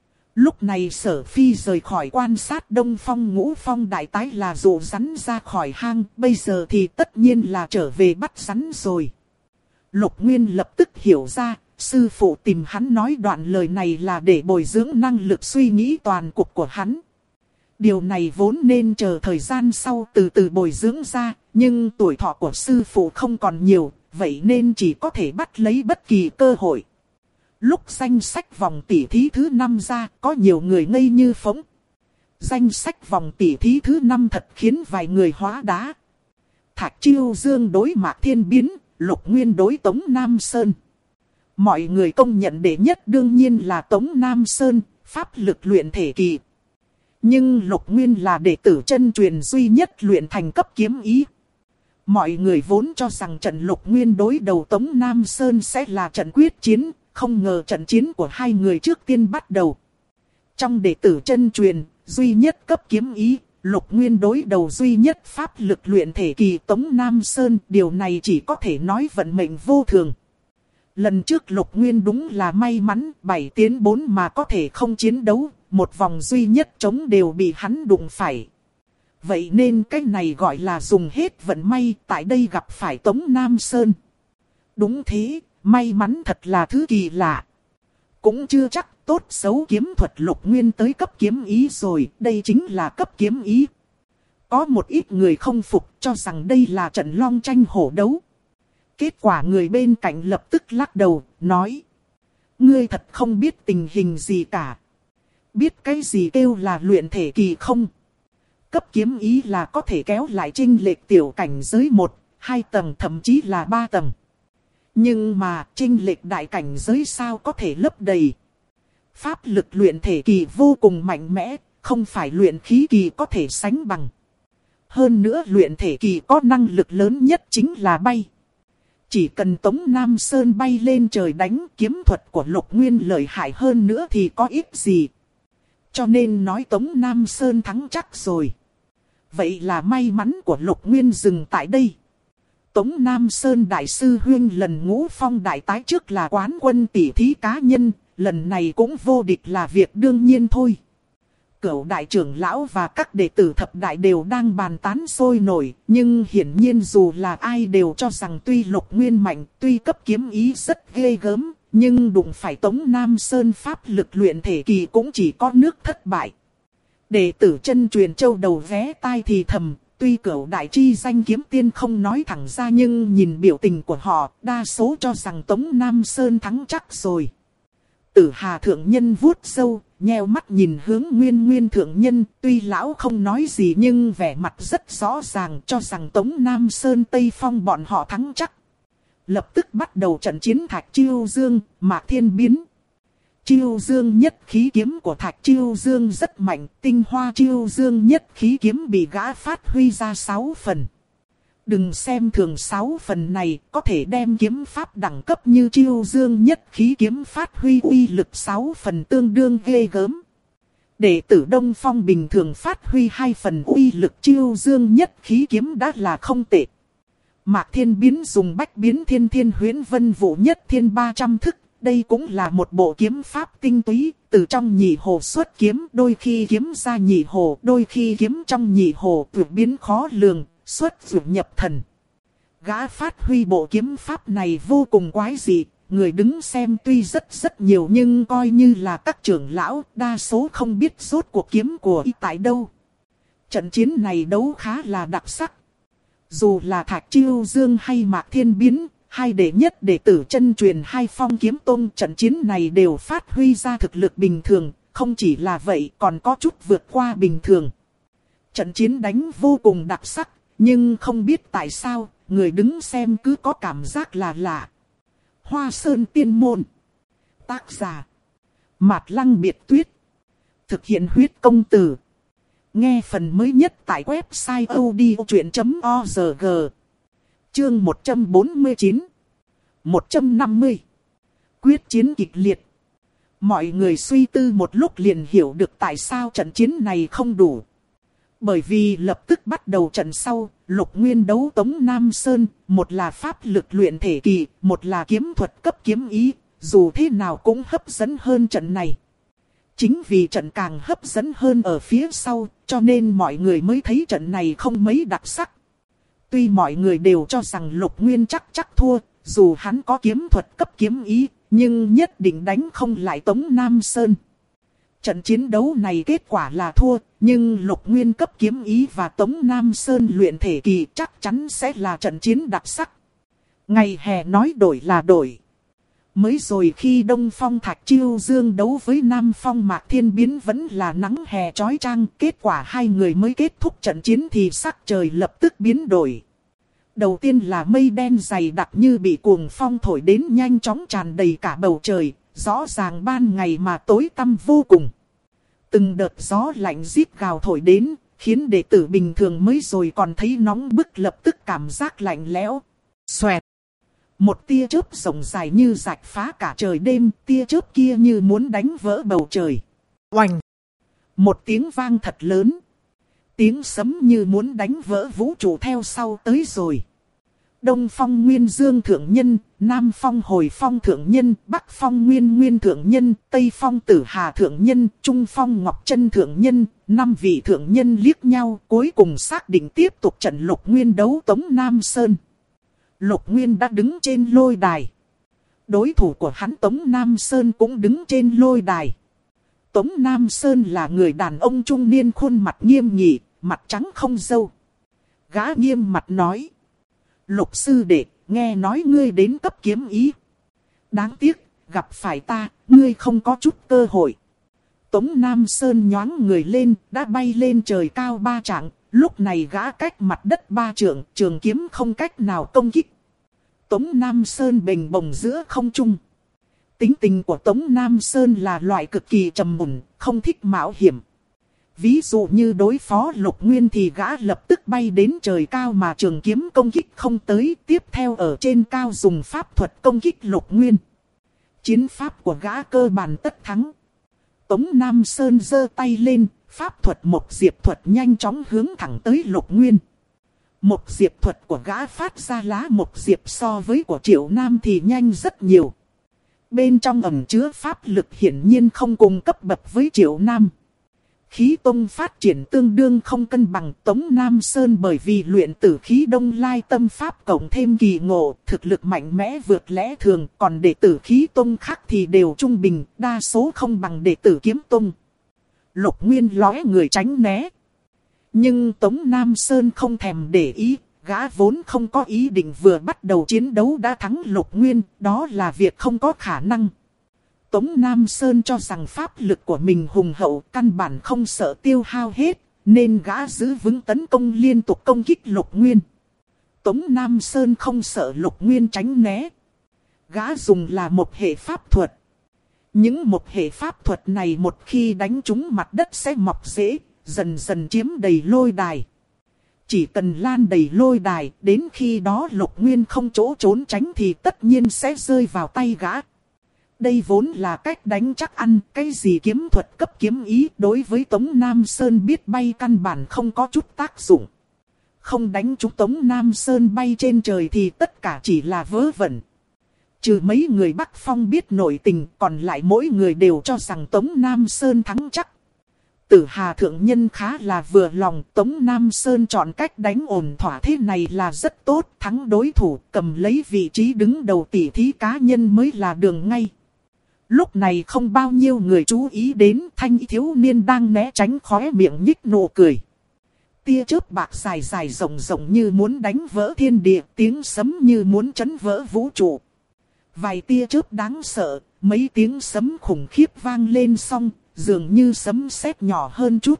Lúc này Sở Phi rời khỏi quan sát Đông Phong Ngũ Phong đại tái là dụ rắn ra khỏi hang, bây giờ thì tất nhiên là trở về bắt rắn rồi. Lục Nguyên lập tức hiểu ra, sư phụ tìm hắn nói đoạn lời này là để bồi dưỡng năng lực suy nghĩ toàn cục của hắn. Điều này vốn nên chờ thời gian sau từ từ bồi dưỡng ra, nhưng tuổi thọ của sư phụ không còn nhiều, vậy nên chỉ có thể bắt lấy bất kỳ cơ hội. Lúc danh sách vòng tỷ thí thứ 5 ra, có nhiều người ngây như phỗng. Danh sách vòng tỷ thí thứ 5 thật khiến vài người hóa đá. Thạch Chiêu Dương đối Mạc Thiên Biến, Lục Nguyên đối Tống Nam Sơn. Mọi người công nhận đệ nhất đương nhiên là Tống Nam Sơn, pháp lực luyện thể kỳ. Nhưng Lục Nguyên là đệ tử chân truyền duy nhất luyện thành cấp kiếm ý. Mọi người vốn cho rằng trận Lục Nguyên đối đầu Tống Nam Sơn sẽ là trận quyết chiến, không ngờ trận chiến của hai người trước tiên bắt đầu. Trong đệ tử chân truyền, duy nhất cấp kiếm ý, Lục Nguyên đối đầu duy nhất pháp lực luyện thể kỳ Tống Nam Sơn, điều này chỉ có thể nói vận mệnh vô thường. Lần trước Lục Nguyên đúng là may mắn, 7 tiến 4 mà có thể không chiến đấu, một vòng duy nhất chống đều bị hắn đụng phải. Vậy nên cái này gọi là dùng hết vận may, tại đây gặp phải Tống Nam Sơn. Đúng thế, may mắn thật là thứ kỳ lạ. Cũng chưa chắc tốt xấu kiếm thuật Lục Nguyên tới cấp kiếm ý rồi, đây chính là cấp kiếm ý. Có một ít người không phục cho rằng đây là trận long tranh hổ đấu. Kết quả người bên cạnh lập tức lắc đầu, nói: ngươi thật không biết tình hình gì cả. Biết cái gì kêu là luyện thể kỳ không? Cấp kiếm ý là có thể kéo lại chênh lệch tiểu cảnh giới 1, 2 tầng thậm chí là 3 tầng. Nhưng mà chênh lệch đại cảnh giới sao có thể lấp đầy? Pháp lực luyện thể kỳ vô cùng mạnh mẽ, không phải luyện khí kỳ có thể sánh bằng. Hơn nữa luyện thể kỳ có năng lực lớn nhất chính là bay. Chỉ cần Tống Nam Sơn bay lên trời đánh, kiếm thuật của Lục Nguyên lợi hại hơn nữa thì có ích gì. Cho nên nói Tống Nam Sơn thắng chắc rồi. Vậy là may mắn của Lục Nguyên dừng tại đây. Tống Nam Sơn đại sư huynh lần Ngũ Phong đại tái trước là quán quân tỷ thí cá nhân, lần này cũng vô địch là việc đương nhiên thôi. Cửu đại trưởng lão và các đệ tử thập đại đều đang bàn tán sôi nổi, nhưng hiển nhiên dù là ai đều cho rằng tuy Lục Nguyên mạnh, tuy cấp kiếm ý rất ghê gớm, nhưng đụng phải Tống Nam Sơn pháp lực luyện thể kỳ cũng chỉ có nước thất bại. Đệ tử chân truyền châu đầu vé tai thì thầm, tuy Cửu đại chi danh kiếm tiên không nói thẳng ra nhưng nhìn biểu tình của họ, đa số cho rằng Tống Nam Sơn thắng chắc rồi. Tử Hà thượng nhân vuốt râu, nheo mắt nhìn hướng Nguyên Nguyên thượng nhân, tuy lão không nói gì nhưng vẻ mặt rất rõ ràng cho rằng Tống Nam Sơn Tây Phong bọn họ thắng chắc. Lập tức bắt đầu trận chiến Thạch Chiêu Dương, Mạc Thiên biến. Chiêu Dương nhất khí kiếm của Thạch Chiêu Dương rất mạnh, tinh hoa Chiêu Dương nhất khí kiếm bị gã phát huy ra 6 phần. Đừng xem thường 6 phần này, có thể đem kiếm pháp đẳng cấp như Chiêu Dương nhất khí kiếm phát huy uy lực 6 phần tương đương ghê gớm. Đệ tử Đông Phong bình thường phát huy 2 phần uy lực Chiêu Dương nhất khí kiếm đã là không tệ. Mạc Thiên biến dùng bách biến thiên thiên huyễn vân vụ nhất thiên 300 thức. Đây cũng là một bộ kiếm pháp tinh túy, từ trong nhị hồ xuất kiếm, đôi khi kiếm ra nhị hồ, đôi khi kiếm trong nhị hồ, tuyệt biến khó lường, xuất dụ nhập thần. Gã phát huy bộ kiếm pháp này vô cùng quái dị, người đứng xem tuy rất nhiều nhưng coi như là các trưởng lão, đa số không biết rốt cuộc kiếm của y tại đâu. Trận chiến này đấu khá là đặc sắc. Dù là Thạch Chiêu Dương hay Mạc Thiên biến, hai đệ nhất đệ tử chân truyền hai Phong Kiếm Tông, trận chiến này đều phát huy ra thực lực bình thường, không chỉ là vậy còn có chút vượt qua bình thường. Trận chiến đánh vô cùng đặc sắc, nhưng không biết tại sao, người đứng xem cứ có cảm giác là lạ. Hoa Sơn Tiên Môn. Tác giả: Mạt Lăng Biệt Tuyết. Thực hiện huyết công từ. Nghe phần mới nhất tại website odchuyện.org. Chương 149 150. Quyết chiến kịch liệt. Mọi người suy tư một lúc liền hiểu được tại sao trận chiến này không đủ. Bởi vì lập tức bắt đầu trận sau, Lục Nguyên đấu Tống Nam Sơn, một là pháp lực luyện thể kỳ, một là kiếm thuật cấp kiếm ý, dù thế nào cũng hấp dẫn hơn trận này. Chính vì trận càng hấp dẫn hơn ở phía sau, cho nên mọi người mới thấy trận này không mấy đặc sắc. Tuy mọi người đều cho rằng Lục Nguyên chắc thua, dù hắn có kiếm thuật cấp kiếm ý, nhưng nhất định đánh không lại Tống Nam Sơn. Trận chiến đấu này kết quả là thua, nhưng Lục Nguyên cấp kiếm ý và Tống Nam Sơn luyện thể kỳ chắc chắn sẽ là trận chiến đặc sắc. Ngày hè nói đổi là đổi. Mới rồi khi Đông Phong Thạch Chiêu Dương đấu với Nam Phong Mạc Thiên biến vẫn là nắng hè chói chang, kết quả hai người mới kết thúc trận chiến thì sắc trời lập tức biến đổi. Đầu tiên là mây đen dày đặc như bị cuồng phong thổi đến nhanh chóng tràn đầy cả bầu trời, rõ ràng ban ngày mà tối tăm vô cùng. Từng đợt gió lạnh rít gào thổi đến, khiến đệ tử bình thường mới rồi còn thấy nóng bức lập tức cảm giác lạnh lẽo. Xoẹt! Một tia chớp rộng dài như rạch phá cả trời đêm, tia chớp kia như muốn đánh vỡ bầu trời. Oành! Một tiếng vang thật lớn. Tiếng sấm như muốn đánh vỡ vũ trụ theo sau tới rồi. Đông Phong Nguyên Dương Thượng Nhân, Nam Phong Hồi Phong Thượng Nhân, Bắc Phong Nguyên Nguyên Thượng Nhân, Tây Phong Tử Hà Thượng Nhân, Trung Phong Ngọc Trân Thượng Nhân, 5 vị Thượng Nhân liếc nhau cuối cùng xác định tiếp tục trận Lục Nguyên đấu Tống Nam Sơn. Lục Nguyên đã đứng trên lôi đài. Đối thủ của hắn Tống Nam Sơn cũng đứng trên lôi đài. Tống Nam Sơn là người đàn ông trung niên khuôn mặt nghiêm nghị, mặt trắng không râu. Gã nghiêm mặt nói: Lục sư đệ, nghe nói ngươi đến cấp kiếm ý. Đáng tiếc, gặp phải ta, ngươi không có chút cơ hội. Tống Nam Sơn nhoáng người lên, đã bay lên trời cao 3 trượng. Lúc này gã cách mặt đất 3 trượng, trường kiếm không cách nào công kích. Tống Nam Sơn bềnh bồng giữa không trung. Tính tình của Tống Nam Sơn là loại cực kỳ trầm mùn, không thích mạo hiểm. Ví dụ như đối phó Lục Nguyên thì gã lập tức bay đến trời cao mà trường kiếm công kích không tới, tiếp theo ở trên cao dùng pháp thuật công kích Lục Nguyên. Chiến pháp của gã cơ bản tất thắng. Tống Nam Sơn giơ tay lên, pháp thuật một diệp thuật nhanh chóng hướng thẳng tới Lục Nguyên. Một diệp thuật của gã phát ra lá một diệp so với của Triệu Nam thì nhanh rất nhiều. Bên trong ẩn chứa pháp lực hiển nhiên không cùng cấp bậc với Triệu Nam. Khí tông phát triển tương đương không cân bằng. Tống Nam Sơn bởi vì luyện tử khí đông lai tâm pháp cộng thêm kỳ ngộ, thực lực mạnh mẽ vượt lẽ thường. Còn đệ tử khí tông khác thì đều trung bình, đa số không bằng đệ tử kiếm tông. Lục Nguyên lóe người tránh né. Nhưng Tống Nam Sơn không thèm để ý, gã vốn không có ý định vừa bắt đầu chiến đấu đã thắng Lục Nguyên, đó là việc không có khả năng. Tống Nam Sơn cho rằng pháp lực của mình hùng hậu, căn bản không sợ tiêu hao hết, nên gã giữ vững tấn công liên tục công kích Lục Nguyên. Tống Nam Sơn không sợ Lục Nguyên tránh né. Gã dùng là một hệ pháp thuật. Những một hệ pháp thuật này một khi đánh trúng mặt đất sẽ mọc rễ, dần dần chiếm đầy lôi đài. Chỉ cần lan đầy lôi đài, đến khi đó Lục Nguyên không chỗ trốn tránh thì tất nhiên sẽ rơi vào tay gã. Đây vốn là cách đánh chắc ăn, cái gì kiếm thuật cấp kiếm ý đối với Tống Nam Sơn biết bay căn bản không có chút tác dụng. Không đánh trúng Tống Nam Sơn bay trên trời thì tất cả chỉ là vớ vẩn. Trừ mấy người Bắc Phong biết nội tình, còn lại mỗi người đều cho rằng Tống Nam Sơn thắng chắc. Tử Hà thượng nhân khá là vừa lòng, Tống Nam Sơn chọn cách đánh ổn thỏa thế này là rất tốt, thắng đối thủ, cầm lấy vị trí đứng đầu tỷ thí cá nhân mới là đường ngay. Lúc này không bao nhiêu người chú ý đến thanh thiếu niên đang né tránh khóe miệng nhích nụ cười. Tia chớp bạc dài dài rộng rộng như muốn đánh vỡ thiên địa, tiếng sấm như muốn chấn vỡ vũ trụ. Vài tia chớp đáng sợ, mấy tiếng sấm khủng khiếp vang lên xong, dường như sấm sét nhỏ hơn chút.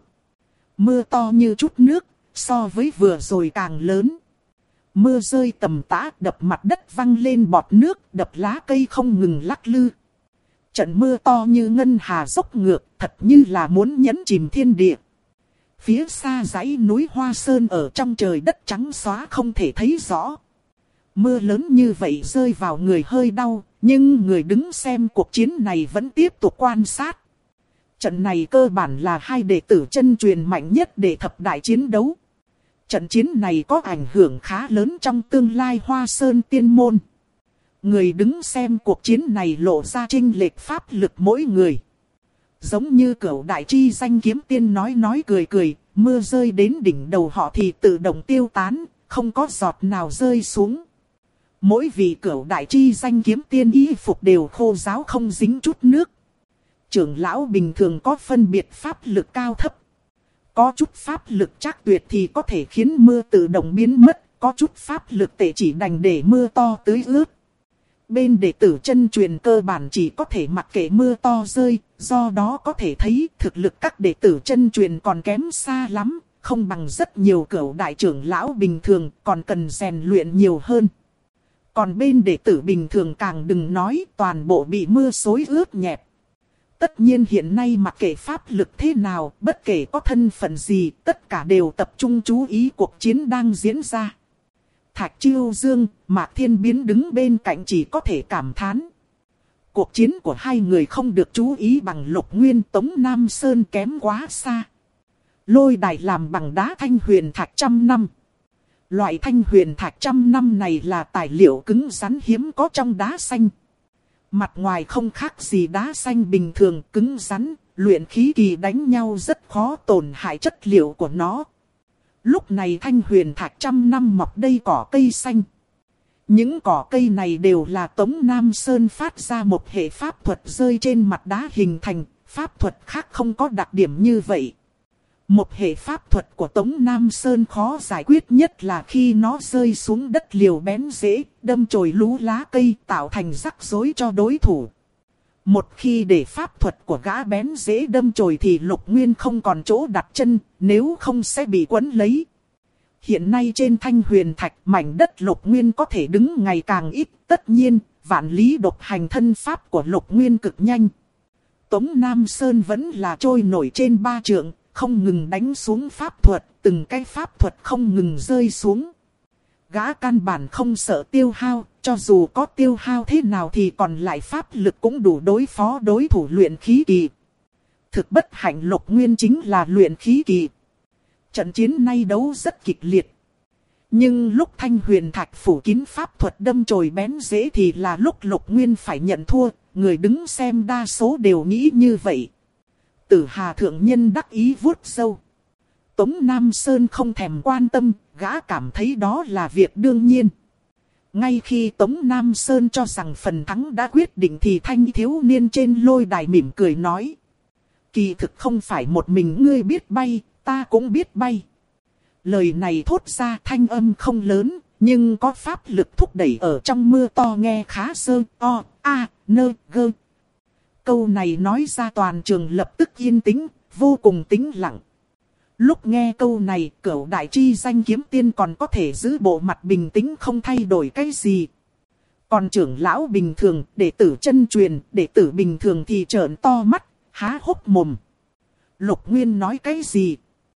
Mưa to như chút nước, so với vừa rồi càng lớn. Mưa rơi tầm tã đập mặt đất văng lên bọt nước, đập lá cây không ngừng lắc lư. Trận mưa to như ngân hà dốc ngược, thật như là muốn nhấn chìm thiên địa. Phía xa dãy núi Hoa Sơn ở trong trời đất trắng xóa không thể thấy rõ. Mưa lớn như vậy rơi vào người hơi đau, nhưng người đứng xem cuộc chiến này vẫn tiếp tục quan sát. Trận này cơ bản là hai đệ tử chân truyền mạnh nhất để thập đại chiến đấu. Trận chiến này có ảnh hưởng khá lớn trong tương lai Hoa Sơn tiên môn. Người đứng xem cuộc chiến này lộ ra chênh lệch pháp lực mỗi người. Giống như Cửu đại chi danh kiếm tiên nói cười cười, mưa rơi đến đỉnh đầu họ thì tự động tiêu tán, không có giọt nào rơi xuống. Mỗi vị Cửu đại chi danh kiếm tiên y phục đều khô ráo không dính chút nước. Trưởng lão bình thường có phân biệt pháp lực cao thấp. Có chút pháp lực chắc tuyệt thì có thể khiến mưa tự động biến mất, có chút pháp lực tệ chỉ đành để mưa to tưới ướt. Bên đệ tử chân truyền cơ bản chỉ có thể mặc kệ mưa to rơi, do đó có thể thấy thực lực các đệ tử chân truyền còn kém xa lắm, không bằng rất nhiều Cửu đại trưởng lão bình thường, còn cần rèn luyện nhiều hơn. Còn bên đệ tử bình thường càng đừng nói, toàn bộ bị mưa xối ướt nhẹp. Tất nhiên hiện nay mặc kệ pháp lực thế nào, bất kể có thân phận gì, tất cả đều tập trung chú ý cuộc chiến đang diễn ra. Thạch Chiêu Dương, Mạc Thiên Biến đứng bên cạnh chỉ có thể cảm thán. Cuộc chiến của hai người không được chú ý bằng Lục Nguyên, Tống Nam Sơn kém quá xa. Lôi đài làm bằng đá thanh huyền thạch 100 năm. Loại thanh huyền thạch 100 năm này là tài liệu cứng rắn hiếm có trong đá xanh. Mặt ngoài không khác gì đá xanh bình thường, cứng rắn, luyện khí kỳ đánh nhau rất khó tổn hại chất liệu của nó. Lúc này thanh huyền thạch 100 năm mọc đầy cỏ cây xanh. Những cỏ cây này đều là Tống Nam Sơn phát ra một hệ pháp thuật rơi trên mặt đá hình thành, pháp thuật khác không có đặc điểm như vậy. Một hệ pháp thuật của Tống Nam Sơn khó giải quyết nhất là khi nó rơi xuống đất liều bén rễ, đâm chồi lú lá cây tạo thành rắc rối cho đối thủ. Một khi để pháp thuật của gã bén rễ đâm chồi thì Lục Nguyên không còn chỗ đặt chân, nếu không sẽ bị quấn lấy. Hiện nay trên thanh huyền thạch mảnh đất Lục Nguyên có thể đứng ngày càng ít, tất nhiên, vạn lý độc hành thân pháp của Lục Nguyên cực nhanh. Tống Nam Sơn vẫn là trôi nổi trên 3 trượng, không ngừng đánh xuống pháp thuật, từng cái pháp thuật không ngừng rơi xuống. Gã căn bản không sợ tiêu hao, cho dù có tiêu hao thế nào thì còn lại pháp lực cũng đủ đối phó đối thủ luyện khí kỳ. Thực bất hạnh Lục Nguyên chính là luyện khí kỳ. Trận chiến nay đấu rất kịch liệt. Nhưng lúc thanh huyền thạch phủ kín pháp thuật đâm chồi bén rễ thì là lúc Lục Nguyên phải nhận thua, người đứng xem đa số đều nghĩ như vậy. Tử Hà thượng nhân đắc ý vuốt râu. Tống Nam Sơn không thèm quan tâm, gã cảm thấy đó là việc đương nhiên. Ngay khi Tống Nam Sơn cho rằng phần thắng đã quyết định thì thanh thiếu niên trên lôi đài mỉm cười nói. Kỳ thực không phải một mình ngươi biết bay, ta cũng biết bay. Lời này thốt ra thanh âm không lớn, nhưng có pháp lực thúc đẩy ở trong mưa to nghe khá sơ, o, a, nơ, gơ. Câu này nói ra toàn trường lập tức yên tĩnh, vô cùng tĩnh lặng. Lúc nghe câu này, Cửu đại chi danh kiếm tiên còn có thể giữ bộ mặt bình tĩnh không thay đổi cái gì. Còn trưởng lão bình thường, đệ tử chân truyền, đệ tử bình thường thì trợn to mắt, há hốc mồm. Lục Nguyên nói cái gì?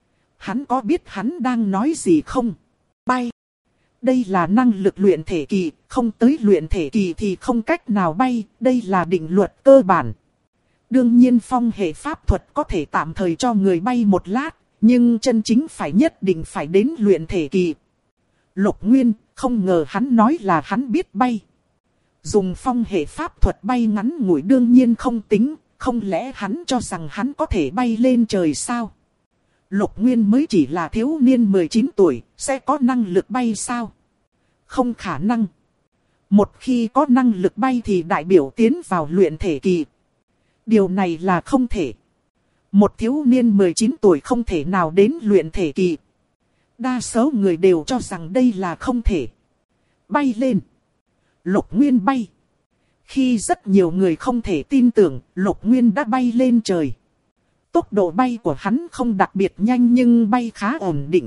Hắn có biết hắn đang nói gì không? Bay. Đây là năng lực luyện thể kỳ, không tới luyện thể kỳ thì không cách nào bay, đây là định luật cơ bản. Đương nhiên phong hệ pháp thuật có thể tạm thời cho người bay một lát, nhưng chân chính phải nhất định phải đến luyện thể kỳ. Lục Nguyên, không ngờ hắn nói là hắn biết bay. Dùng phong hệ pháp thuật bay ngắn ngủi đương nhiên không tính, không lẽ hắn cho rằng hắn có thể bay lên trời sao? Lục Nguyên mới chỉ là thiếu niên 19 tuổi, sẽ có năng lực bay sao? Không khả năng. Một khi có năng lực bay thì đại biểu tiến vào luyện thể kỳ. Điều này là không thể. Một thiếu niên 19 tuổi không thể nào đến luyện thể kỳ. Đa số người đều cho rằng đây là không thể. Bay lên. Lục Nguyên bay. Khi rất nhiều người không thể tin tưởng, Lục Nguyên đã bay lên trời. Tốc độ bay của hắn không đặc biệt nhanh nhưng bay khá ổn định.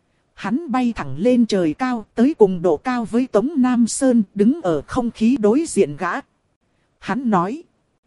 Hắn bay thẳng lên trời cao, tới cùng độ cao với Tống Nam Sơn, đứng ở không khí đối diện gã. Hắn nói.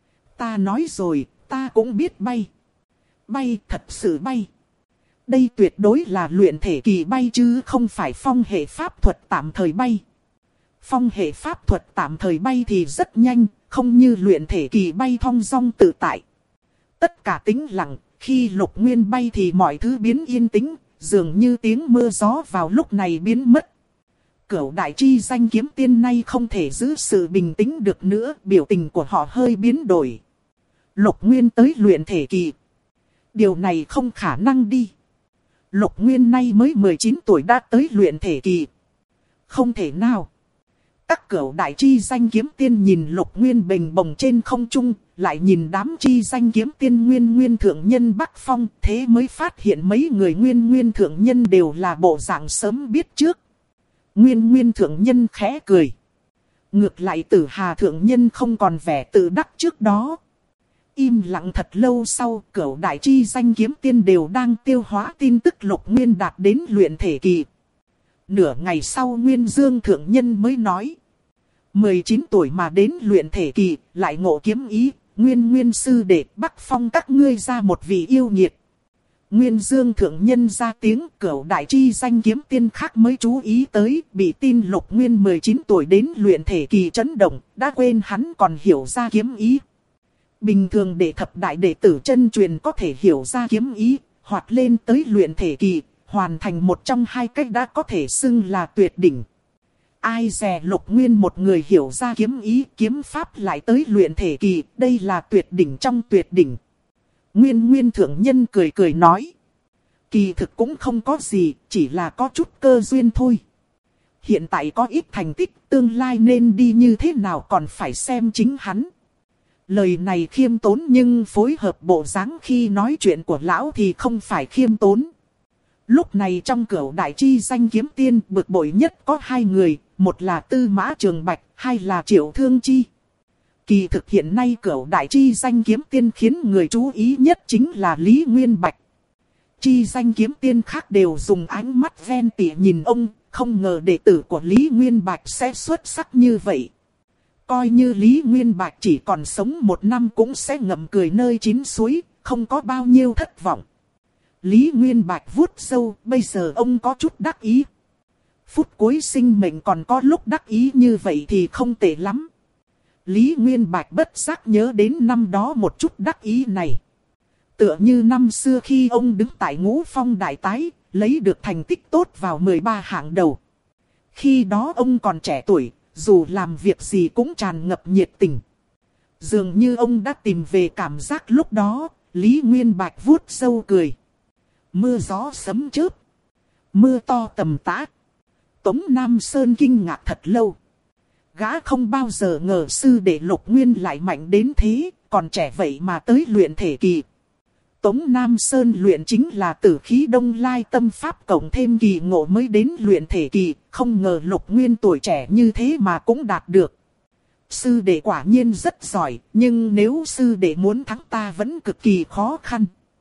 Ta nói rồi, ta cũng biết bay. Bay, thật sự bay. Đây tuyệt đối là luyện thể kỳ bay chứ không phải phong hệ pháp thuật tạm thời bay. Phong hệ pháp thuật tạm thời bay thì rất nhanh, không như luyện thể kỳ bay thong dong tự tại. Tất cả tĩnh lặng, khi Lục Nguyên bay thì mọi thứ biến yên tĩnh, dường như tiếng mưa gió vào lúc này biến mất. Cửu đại chi danh kiếm tiên nay không thể giữ sự bình tĩnh được nữa, biểu tình của họ hơi biến đổi. Lục Nguyên tới luyện thể kỳ. Điều này không khả năng đi. Lục Nguyên nay mới 19 tuổi đã tới luyện thể kỳ. Không thể nào. Các cửu đại chi danh kiếm tiên nhìn Lục Nguyên bềnh bồng trên không trung, lại nhìn đám chi danh kiếm tiên nguyên thượng nhân Bắc Phong, thế mới phát hiện mấy người nguyên thượng nhân đều là bộ dạng sớm biết trước. Nguyên thượng nhân khẽ cười. Ngược lại Tử Hà thượng nhân không còn vẻ tự đắc trước đó. Im lặng thật lâu sau, cửu đại chi danh kiếm tiên đều đang tiêu hóa tin tức Lục Nguyên đạt đến luyện thể kỳ. Nửa ngày sau Nguyên Dương thượng nhân mới nói. 19 tuổi mà đến luyện thể kỳ, lại ngộ kiếm ý, Nguyên sư đệ Bắc Phong các ngươi ra một vị yêu nghiệt. Nguyên Dương thượng nhân ra tiếng, cửu đại chi danh kiếm tiên khác mới chú ý tới, bị tin Lục Nguyên 19 tuổi đến luyện thể kỳ chấn động, đã quên hắn còn hiểu ra kiếm ý. Bình thường đệ thập đại đệ tử chân truyền có thể hiểu ra kiếm ý, hoặc lên tới luyện thể kỳ, hoàn thành một trong hai cách đã có thể xưng là tuyệt đỉnh. Ai dè Lục Nguyên một người hiểu ra kiếm ý, kiếm pháp lại tới luyện thể kỳ, đây là tuyệt đỉnh trong tuyệt đỉnh. Nguyên thượng nhân cười cười nói. Kỳ thực cũng không có gì, chỉ là có chút cơ duyên thôi. Hiện tại có ít thành tích, tương lai nên đi như thế nào còn phải xem chính hắn. Lời này khiêm tốn nhưng phối hợp bộ dáng khi nói chuyện của lão thì không phải khiêm tốn. Lúc này trong cửu đại chi danh kiếm tiên bực bội nhất có hai người, một là Tư Mã Trường Bạch, hai là Triệu Thương Chi. Kỳ thực hiện nay cửu đại chi danh kiếm tiên khiến người chú ý nhất chính là Lý Nguyên Bạch. Chi danh kiếm tiên khác đều dùng ánh mắt ven tỉ nhìn ông, không ngờ đệ tử của Lý Nguyên Bạch sẽ xuất sắc như vậy. Coi như Lý Nguyên Bạch chỉ còn sống một năm cũng sẽ ngậm cười nơi chín suối, không có bao nhiêu thất vọng. Lý Nguyên Bạch vuốt râu, bây giờ ông có chút đắc ý. Phút cuối sinh mệnh còn có lúc đắc ý như vậy thì không tệ lắm. Lý Nguyên Bạch bất giác nhớ đến năm đó một chút đắc ý này. Tựa như năm xưa khi ông đứng tại Ngũ Phong Đại Tái, lấy được thành tích tốt vào 13 hạng đầu. Khi đó ông còn trẻ tuổi, dù làm việc gì cũng tràn ngập nhiệt tình. Dường như ông đã tìm về cảm giác lúc đó, Lý Nguyên Bạch vuốt râu cười. Mưa gió sấm chớp. Mưa to tầm tã. Tống Nam Sơn kinh ngạc thật lâu. Gã không bao giờ ngờ sư đệ Lục Nguyên lại mạnh đến thế, còn trẻ vậy mà tới luyện thể kỳ. Tống Nam Sơn luyện chính là tử khí đông lai tâm pháp cộng thêm kỳ ngộ mới đến luyện thể kỳ, không ngờ Lục Nguyên tuổi trẻ như thế mà cũng đạt được. Sư đệ quả nhiên rất giỏi, nhưng nếu sư đệ muốn thắng ta vẫn cực kỳ khó khăn.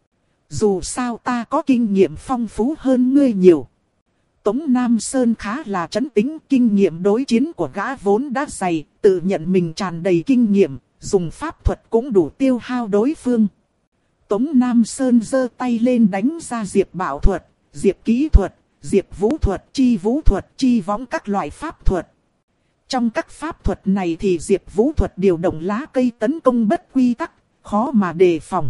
Dù sao ta có kinh nghiệm phong phú hơn ngươi nhiều. Tống Nam Sơn khá là trấn tĩnh, kinh nghiệm đối chiến của gã vốn đã dày, tự nhận mình tràn đầy kinh nghiệm, dùng pháp thuật cũng đủ tiêu hao đối phương. Tống Nam Sơn giơ tay lên đánh ra diệp bảo thuật, diệp kỹ thuật, diệp vũ thuật, chi võng các loại pháp thuật. Trong các pháp thuật này thì diệp vũ thuật điều động lá cây tấn công bất quy tắc, khó mà đề phòng.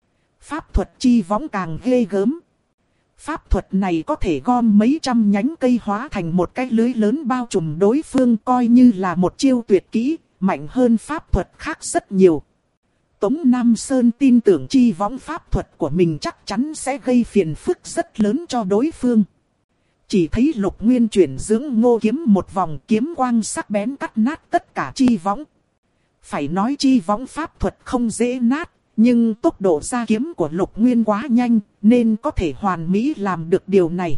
Pháp thuật chi võng càng ghê gớm. Pháp thuật này có thể gom mấy trăm nhánh cây hóa thành một cái lưới lớn bao trùm đối phương, coi như là một chiêu tuyệt kỹ, mạnh hơn pháp thuật khác rất nhiều. Tống Nam Sơn tin tưởng chi võng pháp thuật của mình chắc chắn sẽ gây phiền phức rất lớn cho đối phương. Chỉ thấy Lục Nguyên chuyển dưỡng ngô kiếm một vòng, kiếm quang sắc bén cắt nát tất cả chi võng. Phải nói chi võng pháp thuật không dễ nát, nhưng tốc độ ra kiếm của Lục Nguyên quá nhanh, nên có thể hoàn mỹ làm được điều này.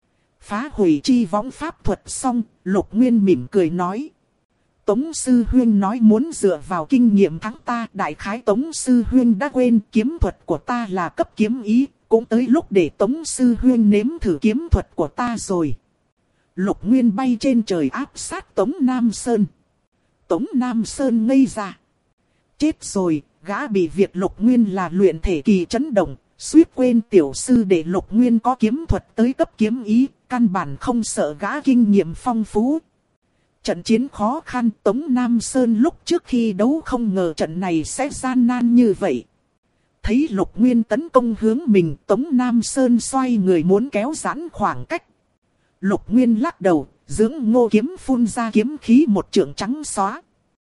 Phá hủy chi võng pháp thuật xong, Lục Nguyên mỉm cười nói. Tống Sư Huyên nói muốn dựa vào kinh nghiệm thắng ta, đại khái Tống Sư Huyên đã quên kiếm thuật của ta là cấp kiếm ý, cũng tới lúc để Tống Sư Huyên nếm thử kiếm thuật của ta rồi. Lục Nguyên bay trên trời áp sát Tống Nam Sơn. Tống Nam Sơn ngây ra. Chết rồi, gã bị việc Lục Nguyên là luyện thể kỳ chấn động, suýt quên tiểu sư để Lục Nguyên có kiếm thuật tới cấp kiếm ý, căn bản không sợ gã kinh nghiệm phong phú. Trận chiến khó khăn, Tống Nam Sơn lúc trước khi đấu không ngờ trận này sẽ gian nan như vậy. Thấy Lục Nguyên tấn công hướng mình, Tống Nam Sơn xoay người muốn kéo giãn khoảng cách. Lục Nguyên lắc đầu, dưỡng ngô kiếm phun ra kiếm khí một trượng trắng xóa.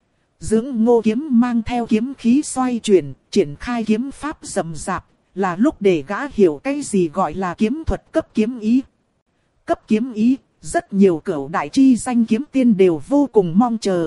Dưỡng ngô kiếm mang theo kiếm khí xoay chuyển, triển khai kiếm pháp rầm rạp, là lúc để gã hiểu cái gì gọi là kiếm thuật cấp kiếm ý. Cấp kiếm ý, rất nhiều cửu đại chi danh kiếm tiên đều vô cùng mong chờ.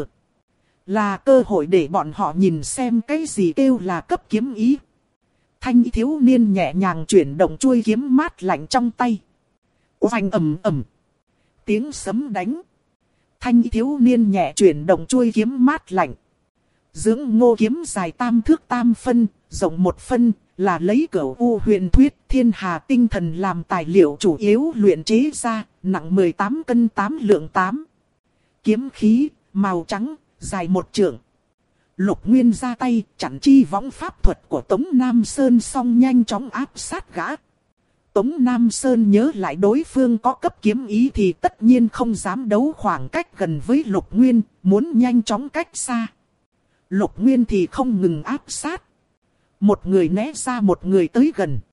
Là cơ hội để bọn họ nhìn xem cái gì kêu là cấp kiếm ý. Thanh thiếu niên nhẹ nhàng chuyển động chuôi kiếm mát lạnh trong tay. Oanh ầm ầm. Tiếng sấm đánh. Thanh thiếu niên nhẹ chuyển động chuôi kiếm mát lạnh. Dưỡng ngô kiếm dài tam thước tam phân, rộng một phân, là lấy cửu u huyền thuyết thiên hà tinh thần làm tài liệu chủ yếu luyện chế ra, nặng 18 cân 8 lượng 8. Kiếm khí, màu trắng, dài một trượng. Lục Nguyên ra tay, chặn chi võng pháp thuật của Tống Nam Sơn xong nhanh chóng áp sát gã. Tống Nam Sơn nhớ lại đối phương có cấp kiếm ý thì tất nhiên không dám đấu khoảng cách gần với Lục Nguyên, muốn nhanh chóng cách xa. Lục Nguyên thì không ngừng áp sát. Một người né ra một người tới gần.